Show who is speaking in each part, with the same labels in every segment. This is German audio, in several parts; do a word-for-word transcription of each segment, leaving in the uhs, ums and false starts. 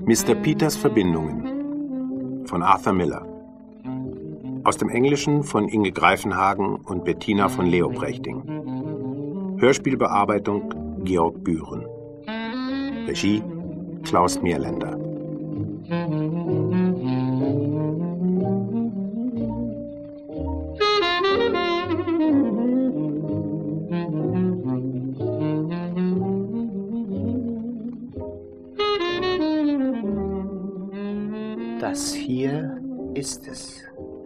Speaker 1: Mister Peters Verbindungen von Arthur Miller. Aus dem Englischen von Inge Greifenhagen und Bettina von Leobrechting. Hörspielbearbeitung Georg Bühren. Regie Klaus Mierländer.
Speaker 2: Das hier ist es.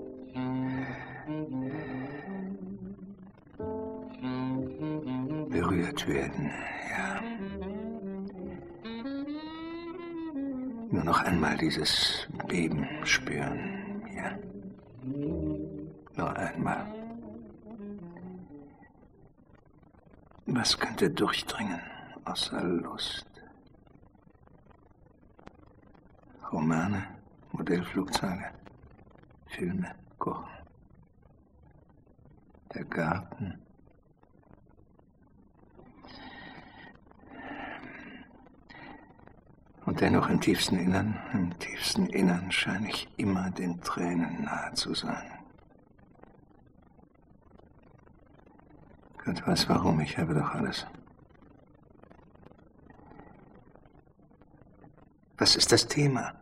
Speaker 3: Berührt werden, ja. Nur noch einmal dieses Beben spüren, ja. Nur einmal. Was könnte durchdringen außer Lust? Romane, Modellflugzeuge, Filme, Kochen. Der Garten. Und dennoch im tiefsten Innern, im tiefsten Innern scheine ich immer den Tränen nahe zu sein. Gott weiß warum, ich habe doch alles. Was ist das Thema?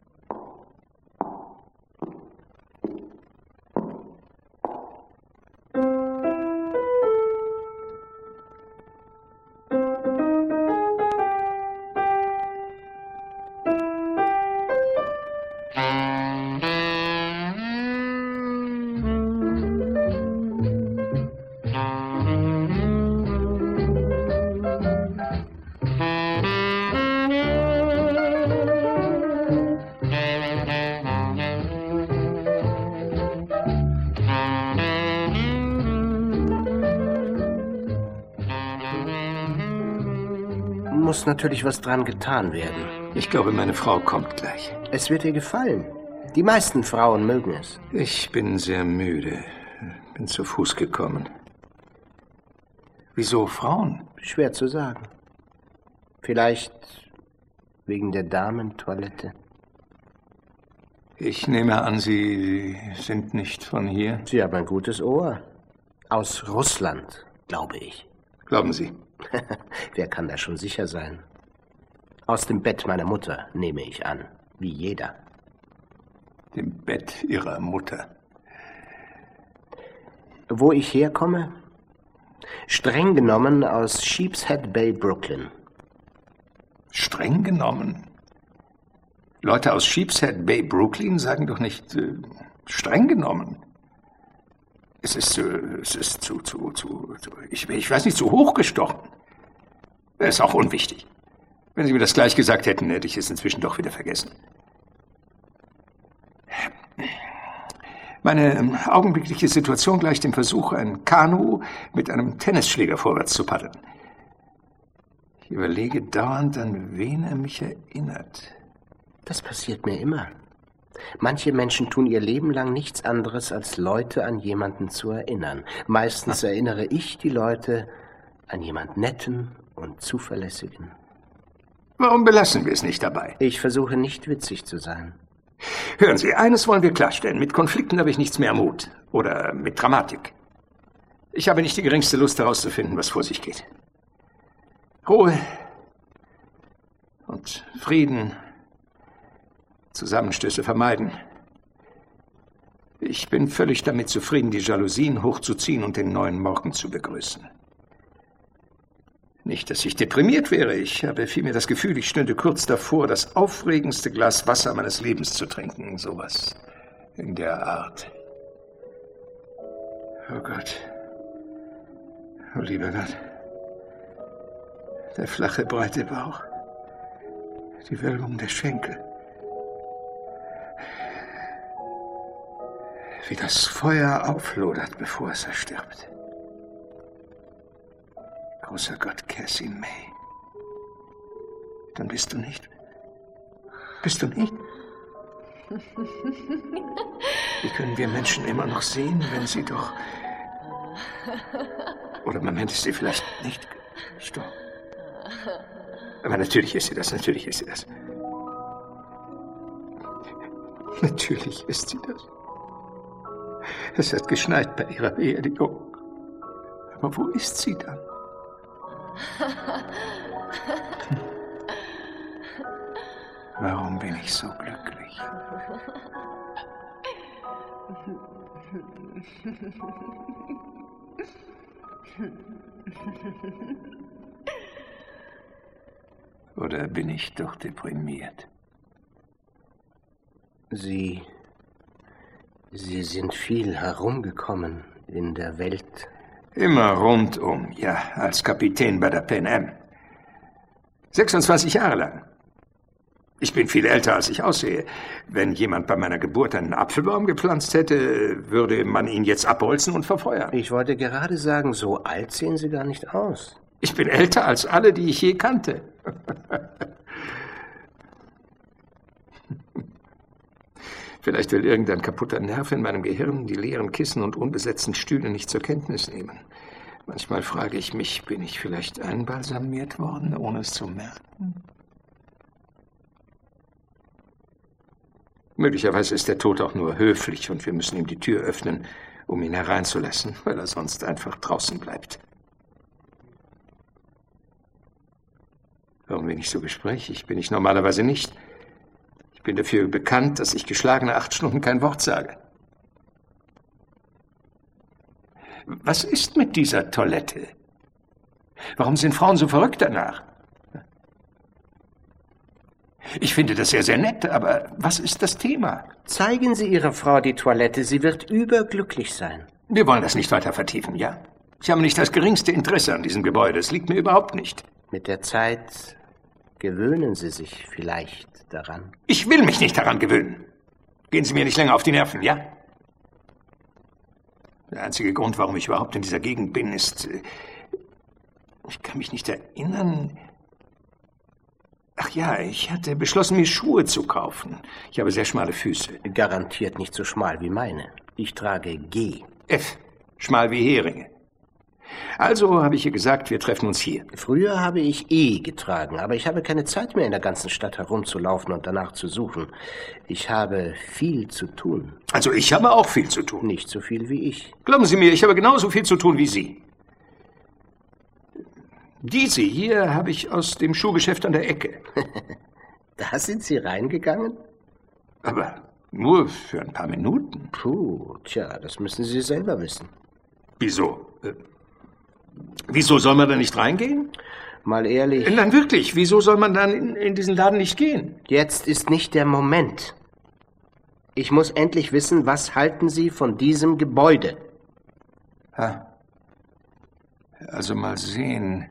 Speaker 2: Muss natürlich was dran getan werden.
Speaker 3: Ich glaube, meine Frau kommt gleich.
Speaker 2: Es wird ihr gefallen. Die meisten Frauen mögen es.
Speaker 3: Ich bin sehr müde. Bin zu Fuß gekommen. Wieso Frauen?
Speaker 2: Schwer zu sagen. Vielleicht wegen der Damentoilette.
Speaker 3: Ich nehme an, Sie sind nicht von hier?
Speaker 2: Sie haben ein gutes Ohr. Aus Russland, glaube ich.
Speaker 3: Glauben Sie?
Speaker 2: Wer kann da schon sicher sein? Aus dem Bett meiner Mutter, nehme ich an. Wie jeder.
Speaker 3: Dem Bett Ihrer Mutter?
Speaker 2: Wo ich herkomme? Streng genommen aus Sheepshead Bay, Brooklyn.
Speaker 3: Streng genommen? Leute aus Sheepshead Bay, Brooklyn sagen doch nicht äh, streng genommen. Es ist, äh, es ist zu, zu, zu, zu ich, ich weiß nicht, zu hochgestochen. Das ist auch unwichtig. Wenn Sie mir das gleich gesagt hätten, hätte ich es inzwischen doch wieder vergessen. Meine augenblickliche Situation gleicht dem Versuch, ein Kanu mit einem Tennisschläger vorwärts zu paddeln. Ich überlege dauernd, an wen er mich erinnert.
Speaker 2: Das passiert mir immer. Manche Menschen tun ihr Leben lang nichts anderes, als Leute an jemanden zu erinnern. Meistens Ach. erinnere ich die Leute an jemand Netten und Zuverlässigen.
Speaker 3: Warum belassen wir es nicht dabei?
Speaker 2: Ich versuche nicht witzig zu sein.
Speaker 3: Hören Sie, eines wollen wir klarstellen. Mit Konflikten habe ich nichts mehr Mut. Oder mit Dramatik. Ich habe nicht die geringste Lust herauszufinden, was vor sich geht. Ruhe und Frieden. Zusammenstöße vermeiden. Ich bin völlig damit zufrieden, die Jalousien hochzuziehen und den neuen Morgen zu begrüßen. Nicht, dass ich deprimiert wäre. Ich habe vielmehr das Gefühl, ich stünde kurz davor, das aufregendste Glas Wasser meines Lebens zu trinken. Sowas in der Art. Oh Gott. Oh lieber Gott. Der flache, breite Bauch. Die Wölbung der Schenkel. Wie das Feuer auflodert, bevor es erstirbt. Großer Gott, Cassie May. Dann bist du nicht. Bist du nicht? Wie können wir Menschen immer noch sehen, wenn sie doch... Oder im Moment ist sie vielleicht nicht gestorben. Aber natürlich ist sie das, natürlich ist sie das. Natürlich ist sie das. Es hat geschneit bei ihrer Beerdigung. Aber wo ist sie dann? Warum bin ich so glücklich? Oder bin ich doch deprimiert?
Speaker 2: Sie... Sie sind viel herumgekommen in der Welt.
Speaker 3: Immer rundum, ja, als Kapitän bei der Pan Am. sechsundzwanzig Jahre lang. Ich bin viel älter, als ich aussehe. Wenn jemand bei meiner Geburt einen Apfelbaum gepflanzt hätte, würde man ihn jetzt abholzen und verfeuern.
Speaker 2: Ich wollte gerade sagen, so alt sehen Sie gar nicht aus.
Speaker 3: Ich bin älter als alle, die ich je kannte. Vielleicht will irgendein kaputter Nerv in meinem Gehirn die leeren Kissen und unbesetzten Stühle nicht zur Kenntnis nehmen. Manchmal frage ich mich, bin ich vielleicht einbalsamiert worden, ohne es zu merken? Möglicherweise ist der Tod auch nur höflich und wir müssen ihm die Tür öffnen, um ihn hereinzulassen, weil er sonst einfach draußen bleibt. Warum bin ich so gesprächig? Bin ich normalerweise nicht. Ich bin dafür bekannt, dass ich geschlagene acht Stunden kein Wort sage. Was ist mit dieser Toilette? Warum sind Frauen so verrückt danach? Ich finde das sehr, sehr nett, aber was ist das Thema?
Speaker 2: Zeigen Sie Ihrer Frau die Toilette, sie wird überglücklich sein.
Speaker 3: Wir wollen das nicht weiter vertiefen, ja? Ich habe nicht das geringste Interesse an diesem Gebäude, es liegt mir überhaupt nicht.
Speaker 2: Mit der Zeit gewöhnen Sie sich vielleicht daran.
Speaker 3: Ich will mich nicht daran gewöhnen. Gehen Sie mir nicht länger auf die Nerven, ja? Der einzige Grund, warum ich überhaupt in dieser Gegend bin, ist... Ich kann mich nicht erinnern... Ach ja, ich hatte beschlossen, mir Schuhe zu kaufen. Ich habe sehr schmale Füße.
Speaker 2: Garantiert nicht so schmal wie meine. Ich trage G.
Speaker 3: F. Schmal wie Heringe. Also habe ich ihr gesagt, wir treffen uns hier.
Speaker 2: Früher habe ich E getragen, aber ich habe keine Zeit mehr, in der ganzen Stadt herumzulaufen und danach zu suchen. Ich habe viel zu tun.
Speaker 3: Also ich habe auch viel zu tun.
Speaker 2: Nicht so viel wie ich.
Speaker 3: Glauben Sie mir, ich habe genauso viel zu tun wie Sie. Diese hier habe ich aus dem Schuhgeschäft an der Ecke.
Speaker 2: Da sind Sie reingegangen?
Speaker 3: Aber nur für ein paar Minuten.
Speaker 2: Puh, tja, das müssen Sie selber wissen.
Speaker 3: Wieso? Äh, wieso soll man da nicht reingehen?
Speaker 2: Mal ehrlich.
Speaker 3: Nein, wirklich, wieso soll man dann in, in diesen Laden nicht gehen?
Speaker 2: Jetzt ist nicht der Moment. Ich muss endlich wissen, was halten Sie von diesem Gebäude?
Speaker 3: Ha. Also mal sehen...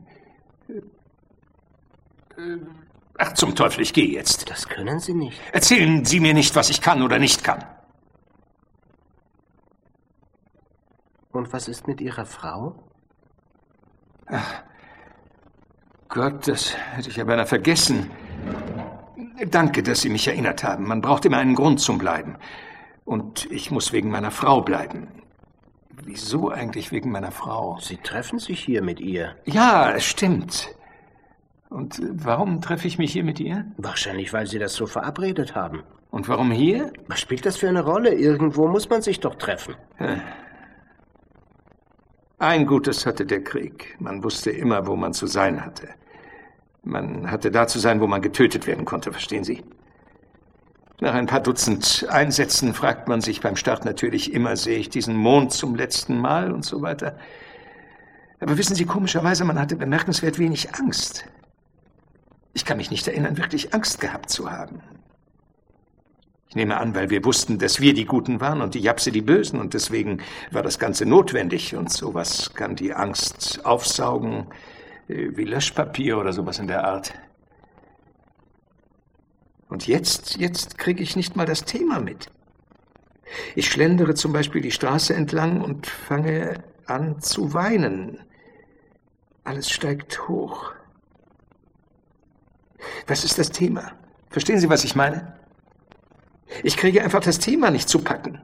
Speaker 3: Ach, zum Teufel, ich gehe jetzt.
Speaker 2: Das können Sie nicht.
Speaker 3: Erzählen Sie mir nicht, was ich kann oder nicht kann.
Speaker 2: Und was ist mit Ihrer Frau?
Speaker 3: Ach, Gott, das hätte ich ja beinahe vergessen. Danke, dass Sie mich erinnert haben. Man braucht immer einen Grund zum Bleiben. Und ich muss wegen meiner Frau bleiben. Wieso eigentlich wegen meiner Frau?
Speaker 2: Sie treffen sich hier mit ihr.
Speaker 3: Ja, es stimmt. Und warum treffe ich mich hier mit ihr?
Speaker 2: Wahrscheinlich, weil Sie das so verabredet haben.
Speaker 3: Und warum hier?
Speaker 2: Was spielt das für eine Rolle? Irgendwo muss man sich doch treffen.
Speaker 3: Ein Gutes hatte der Krieg. Man wusste immer, wo man zu sein hatte. Man hatte da zu sein, wo man getötet werden konnte, verstehen Sie? Nach ein paar Dutzend Einsätzen fragt man sich beim Start natürlich immer, sehe ich diesen Mond zum letzten Mal und so weiter. Aber wissen Sie, komischerweise, man hatte bemerkenswert wenig Angst. Ich kann mich nicht erinnern, wirklich Angst gehabt zu haben. Ich nehme an, weil wir wussten, dass wir die Guten waren und die Japse die Bösen und deswegen war das Ganze notwendig und sowas kann die Angst aufsaugen, wie Löschpapier oder sowas in der Art. Und jetzt, jetzt kriege ich nicht mal das Thema mit. Ich schlendere zum Beispiel die Straße entlang und fange an zu weinen. Alles steigt hoch. Was ist das Thema? Verstehen Sie, was ich meine? Ich kriege einfach das Thema nicht zu packen.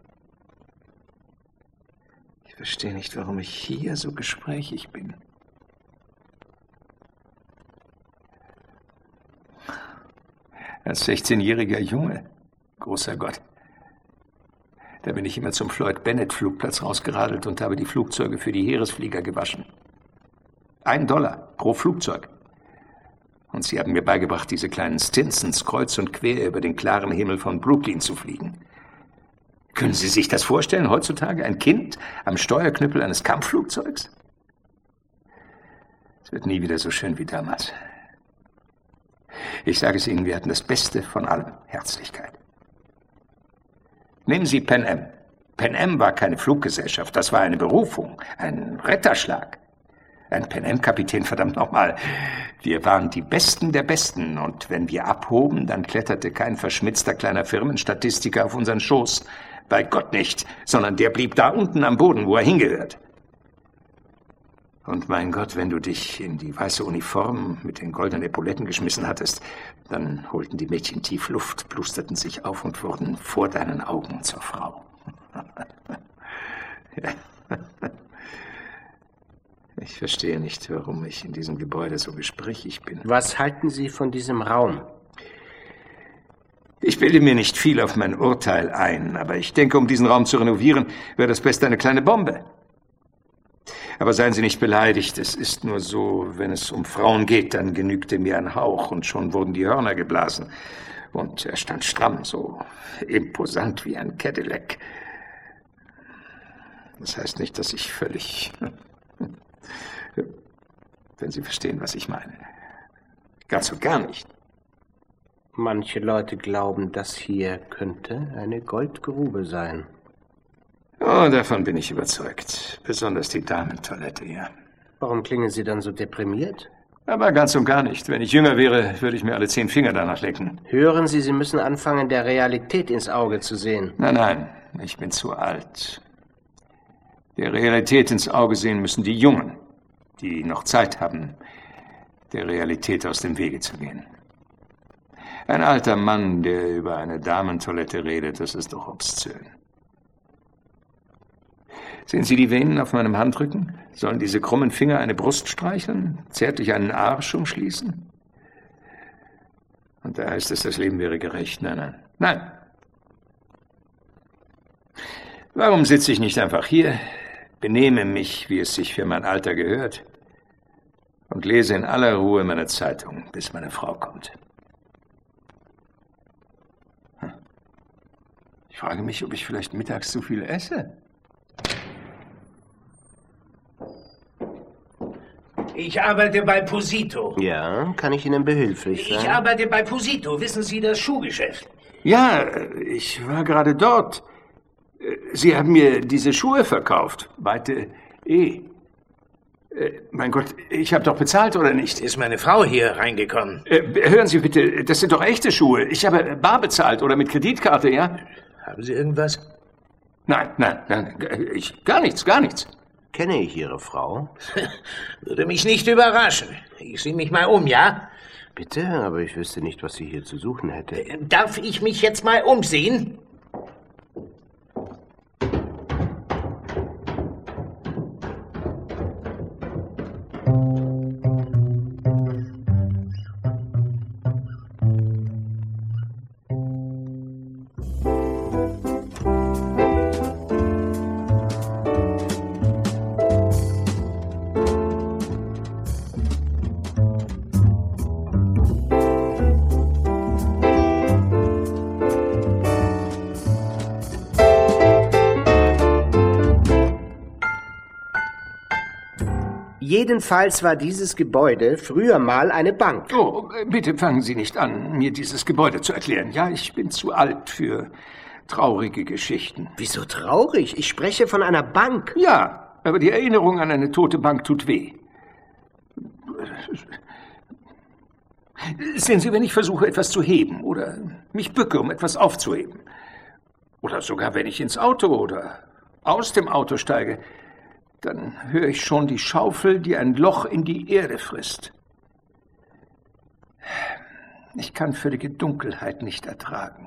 Speaker 3: Ich verstehe nicht, warum ich hier so gesprächig bin. Als sechzehnjähriger Junge Großer Gott. Da bin ich immer zum Floyd-Bennett-Flugplatz rausgeradelt und habe die Flugzeuge für die Heeresflieger gewaschen. Ein Dollar pro Flugzeug. Und sie haben mir beigebracht, diese kleinen Stinsons kreuz und quer über den klaren Himmel von Brooklyn zu fliegen. Können Sie sich das vorstellen, heutzutage ein Kind am Steuerknüppel eines Kampfflugzeugs? Es wird nie wieder so schön wie damals. Ich sage es Ihnen, wir hatten das Beste von allem, Herzlichkeit. Nehmen Sie Pan Am. Pan Am war keine Fluggesellschaft, das war eine Berufung, ein Retterschlag. Ein Pan Am-Kapitän, verdammt nochmal. Wir waren die Besten der Besten, und wenn wir abhoben, dann kletterte kein verschmitzter kleiner Firmenstatistiker auf unseren Schoß. Bei Gott nicht, sondern der blieb da unten am Boden, wo er hingehört. Und mein Gott, wenn du dich in die weiße Uniform mit den goldenen Epauletten geschmissen hattest, dann holten die Mädchen tief Luft, blusterten sich auf und wurden vor deinen Augen zur Frau. Ja. Ich verstehe nicht, warum ich in diesem Gebäude so gesprächig bin.
Speaker 2: Was halten Sie von diesem Raum?
Speaker 3: Ich bilde mir nicht viel auf mein Urteil ein, aber ich denke, um diesen Raum zu renovieren, wäre das Beste eine kleine Bombe. Aber seien Sie nicht beleidigt, es ist nur so, wenn es um Frauen geht, dann genügte mir ein Hauch und schon wurden die Hörner geblasen. Und er stand stramm, so imposant wie ein Cadillac. Das heißt nicht, dass ich völlig... Wenn Sie verstehen, was ich meine. Ganz und gar nicht.
Speaker 2: Manche Leute glauben, das hier könnte eine Goldgrube sein.
Speaker 3: Oh, davon bin ich überzeugt. Besonders die Damentoilette hier.
Speaker 2: Warum klingen Sie dann so deprimiert?
Speaker 3: Aber ganz und gar nicht. Wenn ich jünger wäre, würde ich mir alle zehn Finger danach lecken.
Speaker 2: Hören Sie, Sie müssen anfangen, der Realität ins Auge zu sehen.
Speaker 3: Nein, nein, ich bin zu alt. Der Realität ins Auge sehen müssen die Jungen, die noch Zeit haben, der Realität aus dem Wege zu gehen. Ein alter Mann, der über eine Damentoilette redet, das ist doch obszön. Sehen Sie die Venen auf meinem Handrücken? Sollen diese krummen Finger eine Brust streicheln, zärtlich einen Arsch umschließen? Und da heißt es, das Leben wäre gerecht. Nein, nein, nein. Warum sitze ich nicht einfach hier, benehme mich, wie es sich für mein Alter gehört, und lese in aller Ruhe meine Zeitung, bis meine Frau kommt? Hm. Ich frage mich, ob ich vielleicht mittags zu viel esse.
Speaker 4: Ich arbeite bei Posito.
Speaker 2: Ja, kann ich Ihnen behilflich sein?
Speaker 4: Ich arbeite bei Posito, wissen Sie, das Schuhgeschäft.
Speaker 3: Ja, ich war gerade dort. Sie haben mir diese Schuhe verkauft. Weite E. Äh, mein Gott, ich habe doch bezahlt, oder nicht?
Speaker 4: Ist meine Frau hier reingekommen?
Speaker 3: Äh, hören Sie bitte, das sind doch echte Schuhe. Ich habe bar bezahlt oder mit Kreditkarte, ja?
Speaker 4: Haben Sie irgendwas?
Speaker 3: Nein, nein, nein, ich, gar nichts, gar nichts.
Speaker 2: Kenne ich Ihre Frau?
Speaker 4: Würde mich nicht überraschen. Ich sehe mich mal um, ja?
Speaker 2: Bitte, aber ich wüsste nicht, was sie hier zu suchen hätte.
Speaker 4: Äh, darf ich mich jetzt mal umsehen?
Speaker 2: Jedenfalls war dieses Gebäude früher mal eine Bank.
Speaker 3: Oh, bitte fangen Sie nicht an, mir dieses Gebäude zu erklären. Ja, ich bin zu alt für traurige Geschichten.
Speaker 2: Wieso traurig? Ich spreche von einer Bank.
Speaker 3: Ja, aber die Erinnerung an eine tote Bank tut weh. Sehen Sie, wenn ich versuche, etwas zu heben oder mich bücke, um etwas aufzuheben, oder sogar wenn ich ins Auto oder aus dem Auto steige, dann höre ich schon die Schaufel, die ein Loch in die Erde frisst. Ich kann völlige Dunkelheit nicht ertragen.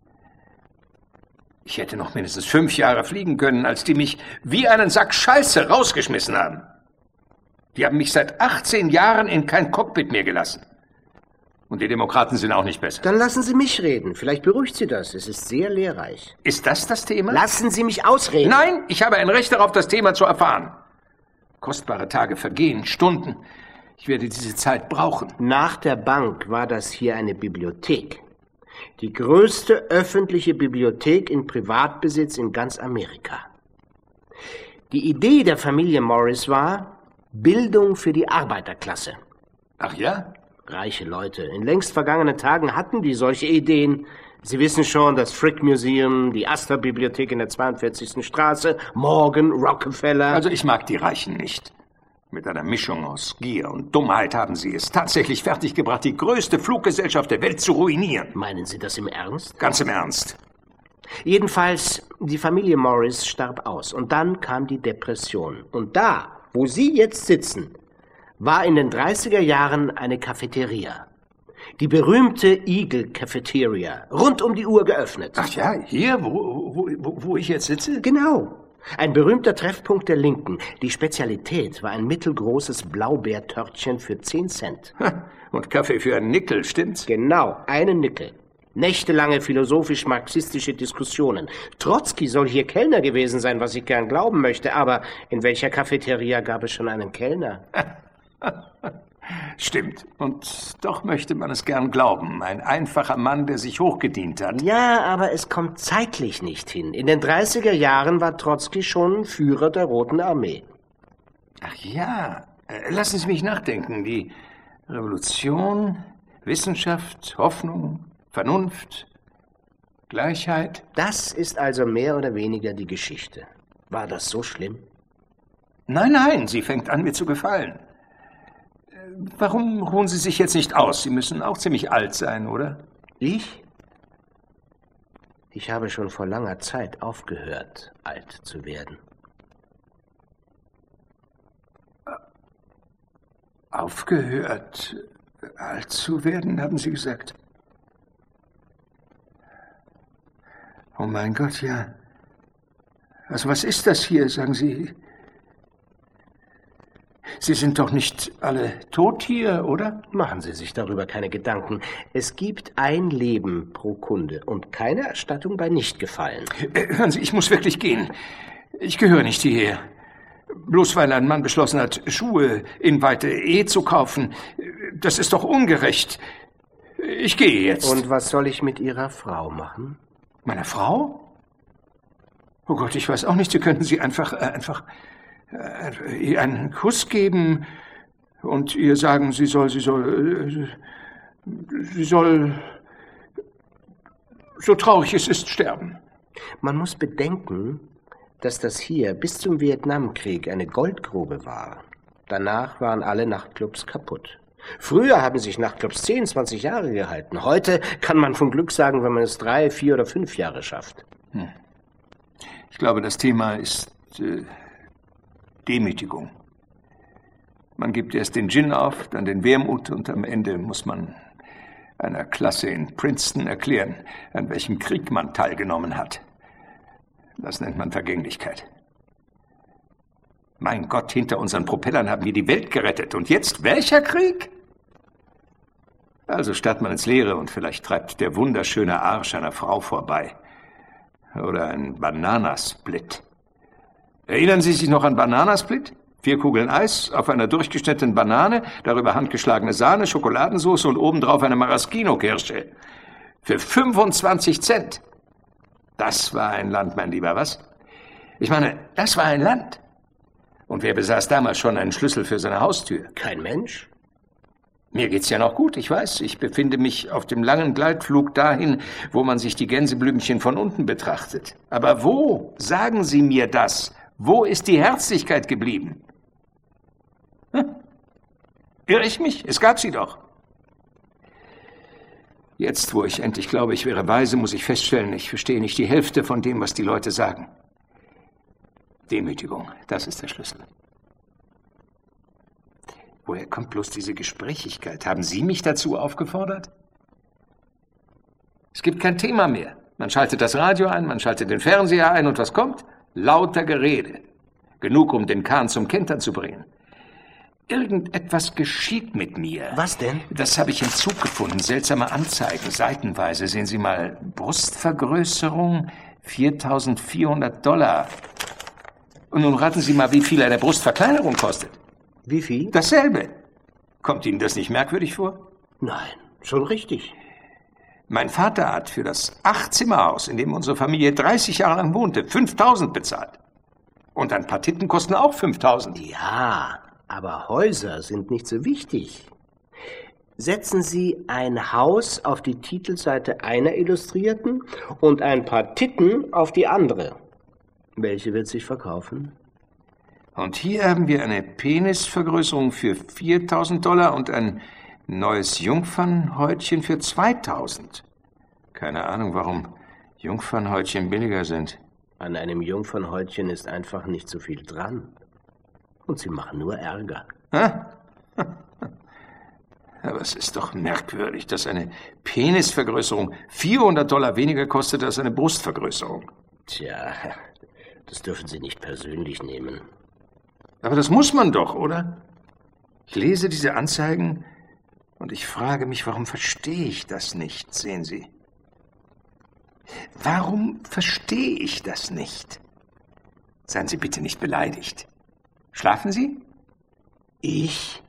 Speaker 3: Ich hätte noch mindestens fünf Jahre fliegen können, als die mich wie einen Sack Scheiße rausgeschmissen haben. Die haben mich seit achtzehn Jahren in kein Cockpit mehr gelassen. Und die Demokraten sind auch nicht besser.
Speaker 2: Dann lassen Sie mich reden. Vielleicht beruhigt Sie das. Es ist sehr lehrreich.
Speaker 3: Ist das das Thema?
Speaker 2: Lassen Sie mich ausreden.
Speaker 3: Nein, ich habe ein Recht darauf, das Thema zu erfahren. Kostbare Tage vergehen, Stunden. Ich werde diese Zeit brauchen.
Speaker 2: Nach der Bank war das hier eine Bibliothek. Die größte öffentliche Bibliothek in Privatbesitz in ganz Amerika. Die Idee der Familie Morris war Bildung für die Arbeiterklasse.
Speaker 3: Ach ja?
Speaker 2: Reiche Leute. In längst vergangenen Tagen hatten die solche Ideen. Sie wissen schon, das Frick Museum, die Astor-Bibliothek in der zweiundvierzigsten Straße, Morgan, Rockefeller.
Speaker 3: Also ich mag die Reichen nicht. Mit einer Mischung aus Gier und Dummheit haben sie es tatsächlich fertiggebracht, die größte Fluggesellschaft der Welt zu ruinieren.
Speaker 2: Meinen Sie das im Ernst?
Speaker 3: Ganz im Ernst.
Speaker 2: Jedenfalls, die Familie Morris starb aus. Und dann kam die Depression. Und da, wo Sie jetzt sitzen, war in den dreißiger Jahren eine Cafeteria. Die berühmte Eagle Cafeteria, rund um die Uhr geöffnet.
Speaker 3: Ach ja, hier, wo, wo, wo, wo ich jetzt sitze?
Speaker 2: Genau. Ein berühmter Treffpunkt der Linken. Die Spezialität war ein mittelgroßes Blaubeertörtchen für zehn Cent.
Speaker 3: Und Kaffee für einen Nickel, stimmt's?
Speaker 2: Genau, einen Nickel. Nächtelange philosophisch-marxistische Diskussionen. Trotzki soll hier Kellner gewesen sein, was ich gern glauben möchte, aber in welcher Cafeteria gab es schon einen Kellner?
Speaker 3: Stimmt. Und doch möchte man es gern glauben. Ein einfacher Mann, der sich hochgedient hat.
Speaker 2: Ja, aber es kommt zeitlich nicht hin. In den dreißiger Jahren war Trotzki schon Führer der Roten Armee.
Speaker 3: Ach ja. Lassen Sie mich nachdenken. Die Revolution, Wissenschaft, Hoffnung, Vernunft, Gleichheit.
Speaker 2: Das ist also mehr oder weniger die Geschichte. War das so schlimm?
Speaker 3: Nein, nein, sie fängt an, mir zu gefallen. Warum ruhen Sie sich jetzt nicht aus? Sie müssen auch ziemlich alt sein, oder?
Speaker 2: Ich? Ich habe schon vor langer Zeit aufgehört, alt zu werden.
Speaker 3: Aufgehört, alt zu werden, haben Sie gesagt? Oh mein Gott, ja. Also was ist das hier, sagen Sie? Sie sind doch nicht alle tot hier, oder?
Speaker 2: Machen Sie sich darüber keine Gedanken. Es gibt ein Leben pro Kunde und keine Erstattung bei Nichtgefallen.
Speaker 3: Äh, hören Sie, ich muss wirklich gehen. Ich gehöre nicht hierher. Bloß weil ein Mann beschlossen hat, Schuhe in weite Ehe zu kaufen. Das ist doch ungerecht. Ich gehe jetzt.
Speaker 2: Und was soll ich mit Ihrer Frau machen?
Speaker 3: Meine Frau? Oh Gott, ich weiß auch nicht. Sie könnten sie einfach, äh, einfach... ihr einen Kuss geben und ihr sagen, sie soll, sie soll, sie soll, so traurig es ist, sterben.
Speaker 2: Man muss bedenken, dass das hier bis zum Vietnamkrieg eine Goldgrube war. Danach waren alle Nachtclubs kaputt. Früher haben sich Nachtclubs zehn, zwanzig Jahre gehalten. Heute kann man von Glück sagen, wenn man es drei, vier oder fünf Jahre schafft.
Speaker 3: Hm. Ich glaube, das Thema ist... Äh Demütigung. Man gibt erst den Gin auf, dann den Wermut und am Ende muss man einer Klasse in Princeton erklären, an welchem Krieg man teilgenommen hat. Das nennt man Vergänglichkeit. Mein Gott, hinter unseren Propellern haben wir die Welt gerettet. Und jetzt welcher Krieg? Also starrt man ins Leere und vielleicht treibt der wunderschöne Arsch einer Frau vorbei. Oder ein Bananasplit. Erinnern Sie sich noch an Bananasplit? Vier Kugeln Eis auf einer durchgeschnittenen Banane, darüber handgeschlagene Sahne, Schokoladensauce und obendrauf eine Maraschino-Kirsche. Für fünfundzwanzig Cent. Das war ein Land, mein Lieber, was? Ich meine, das war ein Land. Und wer besaß damals schon einen Schlüssel für seine Haustür?
Speaker 2: Kein Mensch.
Speaker 3: Mir geht's ja noch gut, ich weiß. Ich befinde mich auf dem langen Gleitflug dahin, wo man sich die Gänseblümchen von unten betrachtet. Aber wo? Sagen Sie mir das. Wo ist die Herzlichkeit geblieben? Hm? Irre ich mich? Es gab sie doch. Jetzt, wo ich endlich glaube, ich wäre weise, muss ich feststellen, ich verstehe nicht die Hälfte von dem, was die Leute sagen. Demütigung, das ist der Schlüssel. Woher kommt bloß diese Gesprächigkeit? Haben Sie mich dazu aufgefordert? Es gibt kein Thema mehr. Man schaltet das Radio ein, man schaltet den Fernseher ein und was kommt? Lauter Gerede. Genug, um den Kahn zum Kentern zu bringen. Irgendetwas geschieht mit mir.
Speaker 2: Was denn?
Speaker 3: Das habe ich im Zug gefunden. Seltsame Anzeigen, seitenweise. Sehen Sie mal, Brustvergrößerung, viertausendvierhundert Dollar. Und nun raten Sie mal, wie viel eine Brustverkleinerung kostet.
Speaker 2: Wie viel?
Speaker 3: Dasselbe. Kommt Ihnen das nicht merkwürdig vor?
Speaker 2: Nein, schon richtig.
Speaker 3: Mein Vater hat für das Acht-Zimmer-Haus, in dem unsere Familie dreißig Jahre lang wohnte, fünftausend bezahlt. Und ein paar Titten kosten auch fünftausend.
Speaker 2: Ja, aber Häuser sind nicht so wichtig. Setzen Sie ein Haus auf die Titelseite einer Illustrierten und ein paar Titten auf die andere. Welche wird sich verkaufen?
Speaker 3: Und hier haben wir eine Penisvergrößerung für viertausend Dollar und ein neues Jungfernhäutchen für zweitausend. Keine Ahnung, warum Jungfernhäutchen billiger sind.
Speaker 2: An einem Jungfernhäutchen ist einfach nicht so viel dran. Und sie machen nur Ärger.
Speaker 3: Ha? Aber es ist doch merkwürdig, dass eine Penisvergrößerung vierhundert Dollar weniger kostet als eine Brustvergrößerung.
Speaker 2: Tja, das dürfen Sie nicht persönlich nehmen.
Speaker 3: Aber das muss man doch, oder? Ich lese diese Anzeigen und ich frage mich, warum verstehe ich das nicht, sehen Sie? Warum verstehe ich das nicht? Seien Sie bitte nicht beleidigt. Schlafen Sie?
Speaker 2: Ich?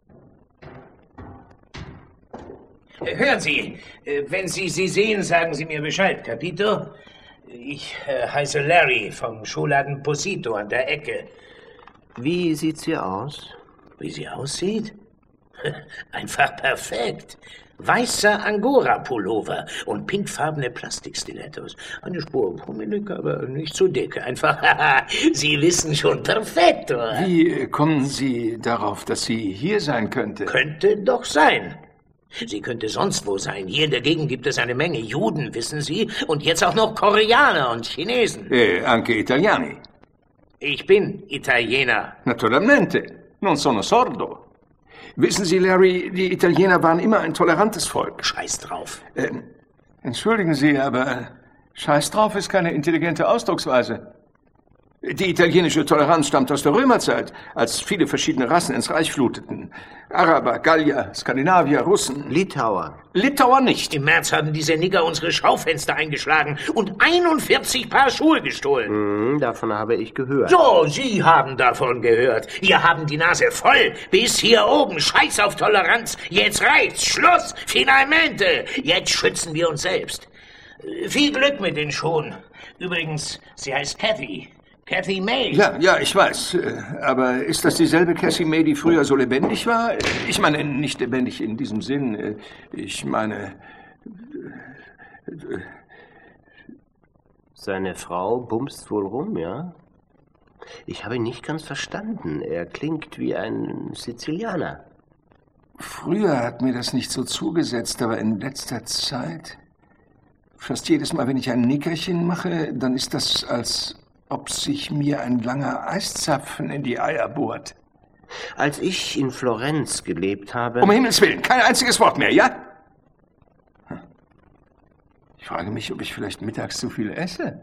Speaker 4: Hören Sie, wenn Sie sie sehen, sagen Sie mir Bescheid, Capito. Ich äh, heiße Larry vom Schuhladen Posito an der Ecke.
Speaker 2: Wie sieht sie aus?
Speaker 4: Wie sie aussieht? Einfach perfekt. Weißer Angora-Pullover und pinkfarbene Plastikstilettos. Eine Spur pummelig, aber nicht zu dick. Einfach, haha, Sie wissen schon perfekt, oder?
Speaker 3: Wie kommen Sie darauf, dass sie hier sein könnte?
Speaker 4: Könnte doch sein. Sie könnte sonst wo sein. Hier in der Gegend gibt es eine Menge Juden, wissen Sie? Und jetzt auch noch Koreaner und Chinesen.
Speaker 3: Eh, anche Italiani.
Speaker 4: Ich bin Italiener.
Speaker 3: Naturalmente. Non sono sordo. Wissen Sie, Larry, die Italiener waren immer ein tolerantes Volk.
Speaker 4: Scheiß drauf.
Speaker 3: Äh, entschuldigen Sie, aber Scheiß drauf ist keine intelligente Ausdrucksweise. Die italienische Toleranz stammt aus der Römerzeit, als viele verschiedene Rassen ins Reich fluteten. Araber, Gallier, Skandinavier, Russen.
Speaker 2: Litauer.
Speaker 3: Litauer nicht.
Speaker 4: Im März haben diese Nigger unsere Schaufenster eingeschlagen und einundvierzig Paar Schuhe gestohlen.
Speaker 2: Hm, davon habe ich gehört.
Speaker 4: So, Sie haben davon gehört. Wir haben die Nase voll. Bis hier oben. Scheiß auf Toleranz. Jetzt reicht's. Schluss. Finalmente. Jetzt schützen wir uns selbst. Viel Glück mit den Schuhen. Übrigens, sie heißt Kathy. Kathy May.
Speaker 3: Ja, ja, ich weiß. Aber ist das dieselbe Cassie May, die früher so lebendig war? Ich meine, nicht lebendig in diesem Sinn. Ich meine...
Speaker 2: Seine Frau bumst wohl rum, ja? Ich habe ihn nicht ganz verstanden. Er klingt wie ein Sizilianer.
Speaker 3: Früher hat mir das nicht so zugesetzt, aber in letzter Zeit... Fast jedes Mal, wenn ich ein Nickerchen mache, dann ist das, als ob sich mir ein langer Eiszapfen in die Eier bohrt.
Speaker 2: Als ich in Florenz gelebt habe...
Speaker 3: Um Himmels Willen, kein einziges Wort mehr, ja? Ich frage mich, ob ich vielleicht mittags zu viel esse.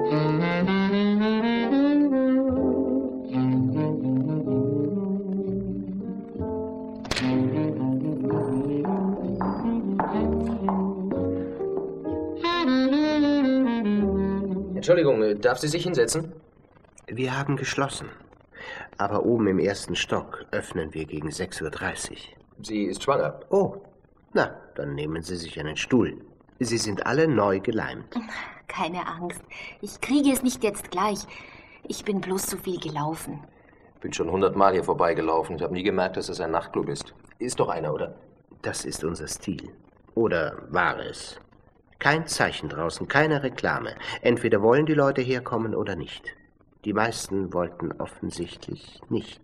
Speaker 5: Entschuldigung, darf sie sich hinsetzen?
Speaker 2: Wir haben geschlossen. Aber oben im ersten Stock öffnen wir gegen sechs Uhr dreißig.
Speaker 5: Sie ist schwanger.
Speaker 2: Oh, na, dann nehmen Sie sich einen Stuhl. Sie sind alle neu geleimt.
Speaker 6: Keine Angst. Ich kriege es nicht jetzt gleich. Ich bin bloß zu viel gelaufen.
Speaker 5: Bin schon hundertmal hier vorbeigelaufen. Ich habe nie gemerkt, dass es ein Nachtclub ist. Ist doch einer, oder?
Speaker 2: Das ist unser Stil. Oder war es? Kein Zeichen draußen, keine Reklame. Entweder wollen die Leute herkommen oder nicht. Die meisten wollten offensichtlich nicht.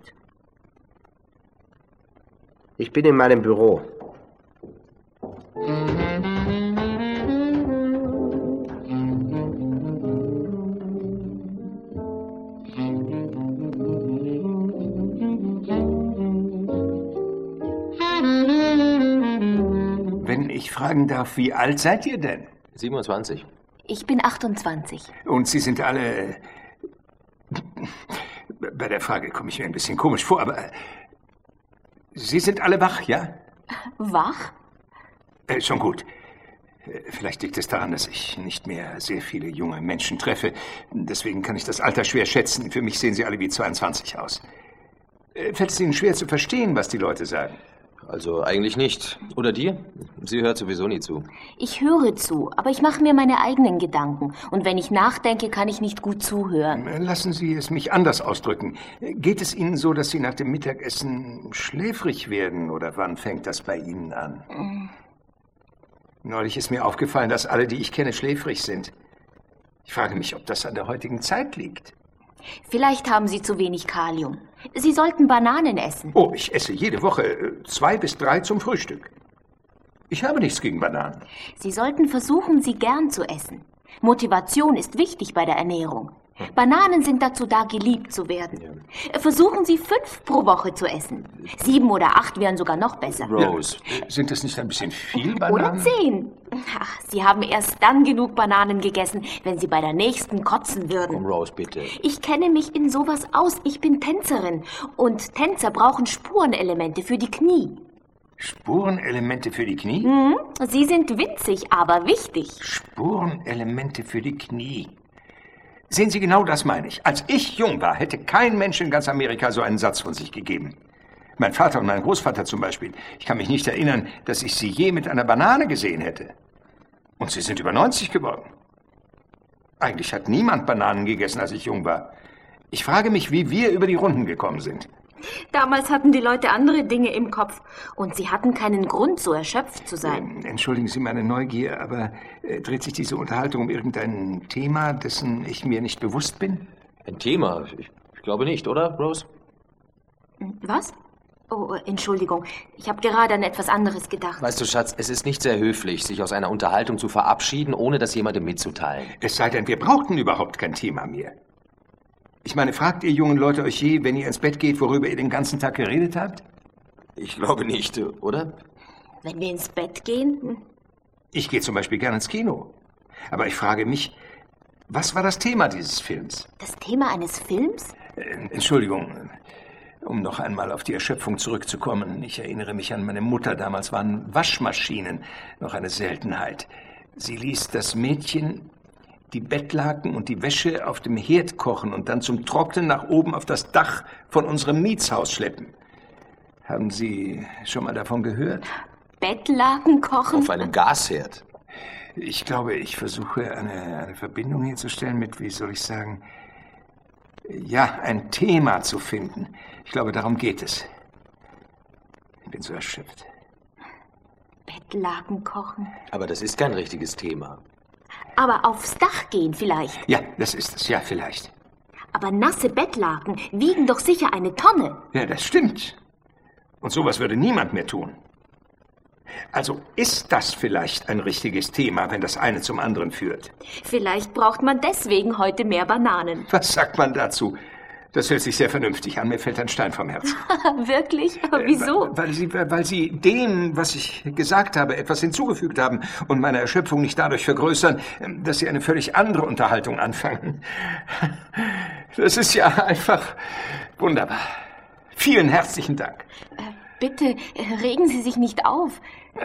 Speaker 2: Ich bin in meinem Büro.
Speaker 3: Wenn ich fragen darf, wie alt seid ihr denn?
Speaker 5: siebenundzwanzig.
Speaker 6: Ich bin achtundzwanzig.
Speaker 3: Und Sie sind alle... Bei der Frage komme ich mir ein bisschen komisch vor, aber Sie sind alle wach, ja?
Speaker 6: Wach?
Speaker 3: Äh, schon gut. Vielleicht liegt es daran, dass ich nicht mehr sehr viele junge Menschen treffe. Deswegen kann ich das Alter schwer schätzen. Für mich sehen Sie alle wie zweiundzwanzig aus. Fällt es Ihnen schwer zu verstehen, was die Leute sagen?
Speaker 5: Also eigentlich nicht. Oder dir? Sie hört sowieso nie zu.
Speaker 6: Ich höre zu, aber ich mache mir meine eigenen Gedanken. Und wenn ich nachdenke, kann ich nicht gut zuhören.
Speaker 3: Lassen Sie es mich anders ausdrücken. Geht es Ihnen so, dass Sie nach dem Mittagessen schläfrig werden? Oder wann fängt das bei Ihnen an? Mm. Neulich ist mir aufgefallen, dass alle, die ich kenne, schläfrig sind. Ich frage mich, ob das an der heutigen Zeit liegt.
Speaker 6: Vielleicht haben Sie zu wenig Kalium. Sie sollten Bananen essen.
Speaker 3: Oh, ich esse jede Woche zwei bis drei zum Frühstück. Ich habe nichts gegen Bananen.
Speaker 6: Sie sollten versuchen, sie gern zu essen. Motivation ist wichtig bei der Ernährung. Bananen sind dazu da, geliebt zu werden. Ja. Versuchen Sie fünf pro Woche zu essen. Sieben oder acht wären sogar noch besser.
Speaker 3: Rose, ja, sind das nicht ein bisschen viel Bananen?
Speaker 6: Oder zehn. Ach, Sie haben erst dann genug Bananen gegessen, wenn Sie bei der nächsten kotzen würden.
Speaker 5: Komm, Rose, bitte.
Speaker 6: Ich kenne mich in sowas aus. Ich bin Tänzerin. Und Tänzer brauchen Spurenelemente für die Knie.
Speaker 3: Spurenelemente für die Knie?
Speaker 6: Mhm. Sie sind winzig, aber wichtig.
Speaker 3: Spurenelemente für die Knie. Sehen Sie, genau das meine ich. Als ich jung war, hätte kein Mensch in ganz Amerika so einen Satz von sich gegeben. Mein Vater und mein Großvater zum Beispiel. Ich kann mich nicht erinnern, dass ich sie je mit einer Banane gesehen hätte. Und sie sind über neunzig geworden. Eigentlich hat niemand Bananen gegessen, als ich jung war. Ich frage mich, wie wir über die Runden gekommen sind.
Speaker 6: Damals hatten die Leute andere Dinge im Kopf und sie hatten keinen Grund, so erschöpft zu sein.
Speaker 3: Entschuldigen Sie meine Neugier, aber äh, dreht sich diese Unterhaltung um irgendein Thema, dessen ich mir nicht bewusst bin?
Speaker 5: Ein Thema? Ich, ich glaube nicht, oder, Rose?
Speaker 6: Was? Oh, Entschuldigung, ich habe gerade an etwas anderes gedacht.
Speaker 5: Weißt du, Schatz, es ist nicht sehr höflich, sich aus einer Unterhaltung zu verabschieden, ohne das jemandem mitzuteilen.
Speaker 3: Es sei denn, wir brauchten überhaupt kein Thema mehr. Ich meine, fragt ihr jungen Leute euch je, wenn ihr ins Bett geht, worüber ihr den ganzen Tag geredet habt?
Speaker 5: Ich glaube nicht, oder?
Speaker 6: Wenn wir ins Bett gehen? Hm.
Speaker 3: Ich gehe zum Beispiel gerne ins Kino. Aber ich frage mich, was war das Thema dieses Films?
Speaker 6: Das Thema eines Films?
Speaker 3: Äh, Entschuldigung, um noch einmal auf die Erschöpfung zurückzukommen. Ich erinnere mich an meine Mutter. Damals waren Waschmaschinen noch eine Seltenheit. Sie ließ das Mädchen die Bettlaken und die Wäsche auf dem Herd kochen und dann zum Trocknen nach oben auf das Dach von unserem Mietshaus schleppen. Haben Sie schon mal davon gehört?
Speaker 6: Bettlaken kochen?
Speaker 5: Auf einem Gasherd.
Speaker 3: Ich glaube, ich versuche eine, eine Verbindung herzustellen mit, wie soll ich sagen, ja, ein Thema zu finden. Ich glaube, darum geht es. Ich bin so erschöpft.
Speaker 6: Bettlaken kochen?
Speaker 5: Aber das ist kein richtiges Thema.
Speaker 6: Aber aufs Dach gehen vielleicht.
Speaker 3: Ja, das ist es. Ja, vielleicht.
Speaker 6: Aber nasse Bettlaken wiegen doch sicher eine Tonne.
Speaker 3: Ja, das stimmt. Und sowas würde niemand mehr tun. Also ist das vielleicht ein richtiges Thema, wenn das eine zum anderen führt?
Speaker 6: Vielleicht braucht man deswegen heute mehr Bananen.
Speaker 3: Was sagt man dazu? Das hört sich sehr vernünftig an. Mir fällt ein Stein vom Herzen.
Speaker 6: Wirklich? Aber wieso?
Speaker 3: Äh, weil, Sie, weil Sie dem, was ich gesagt habe, etwas hinzugefügt haben und meine Erschöpfung nicht dadurch vergrößern, dass Sie eine völlig andere Unterhaltung anfangen. Das ist ja einfach wunderbar. Vielen herzlichen Dank.
Speaker 6: Äh, bitte, regen Sie sich nicht auf.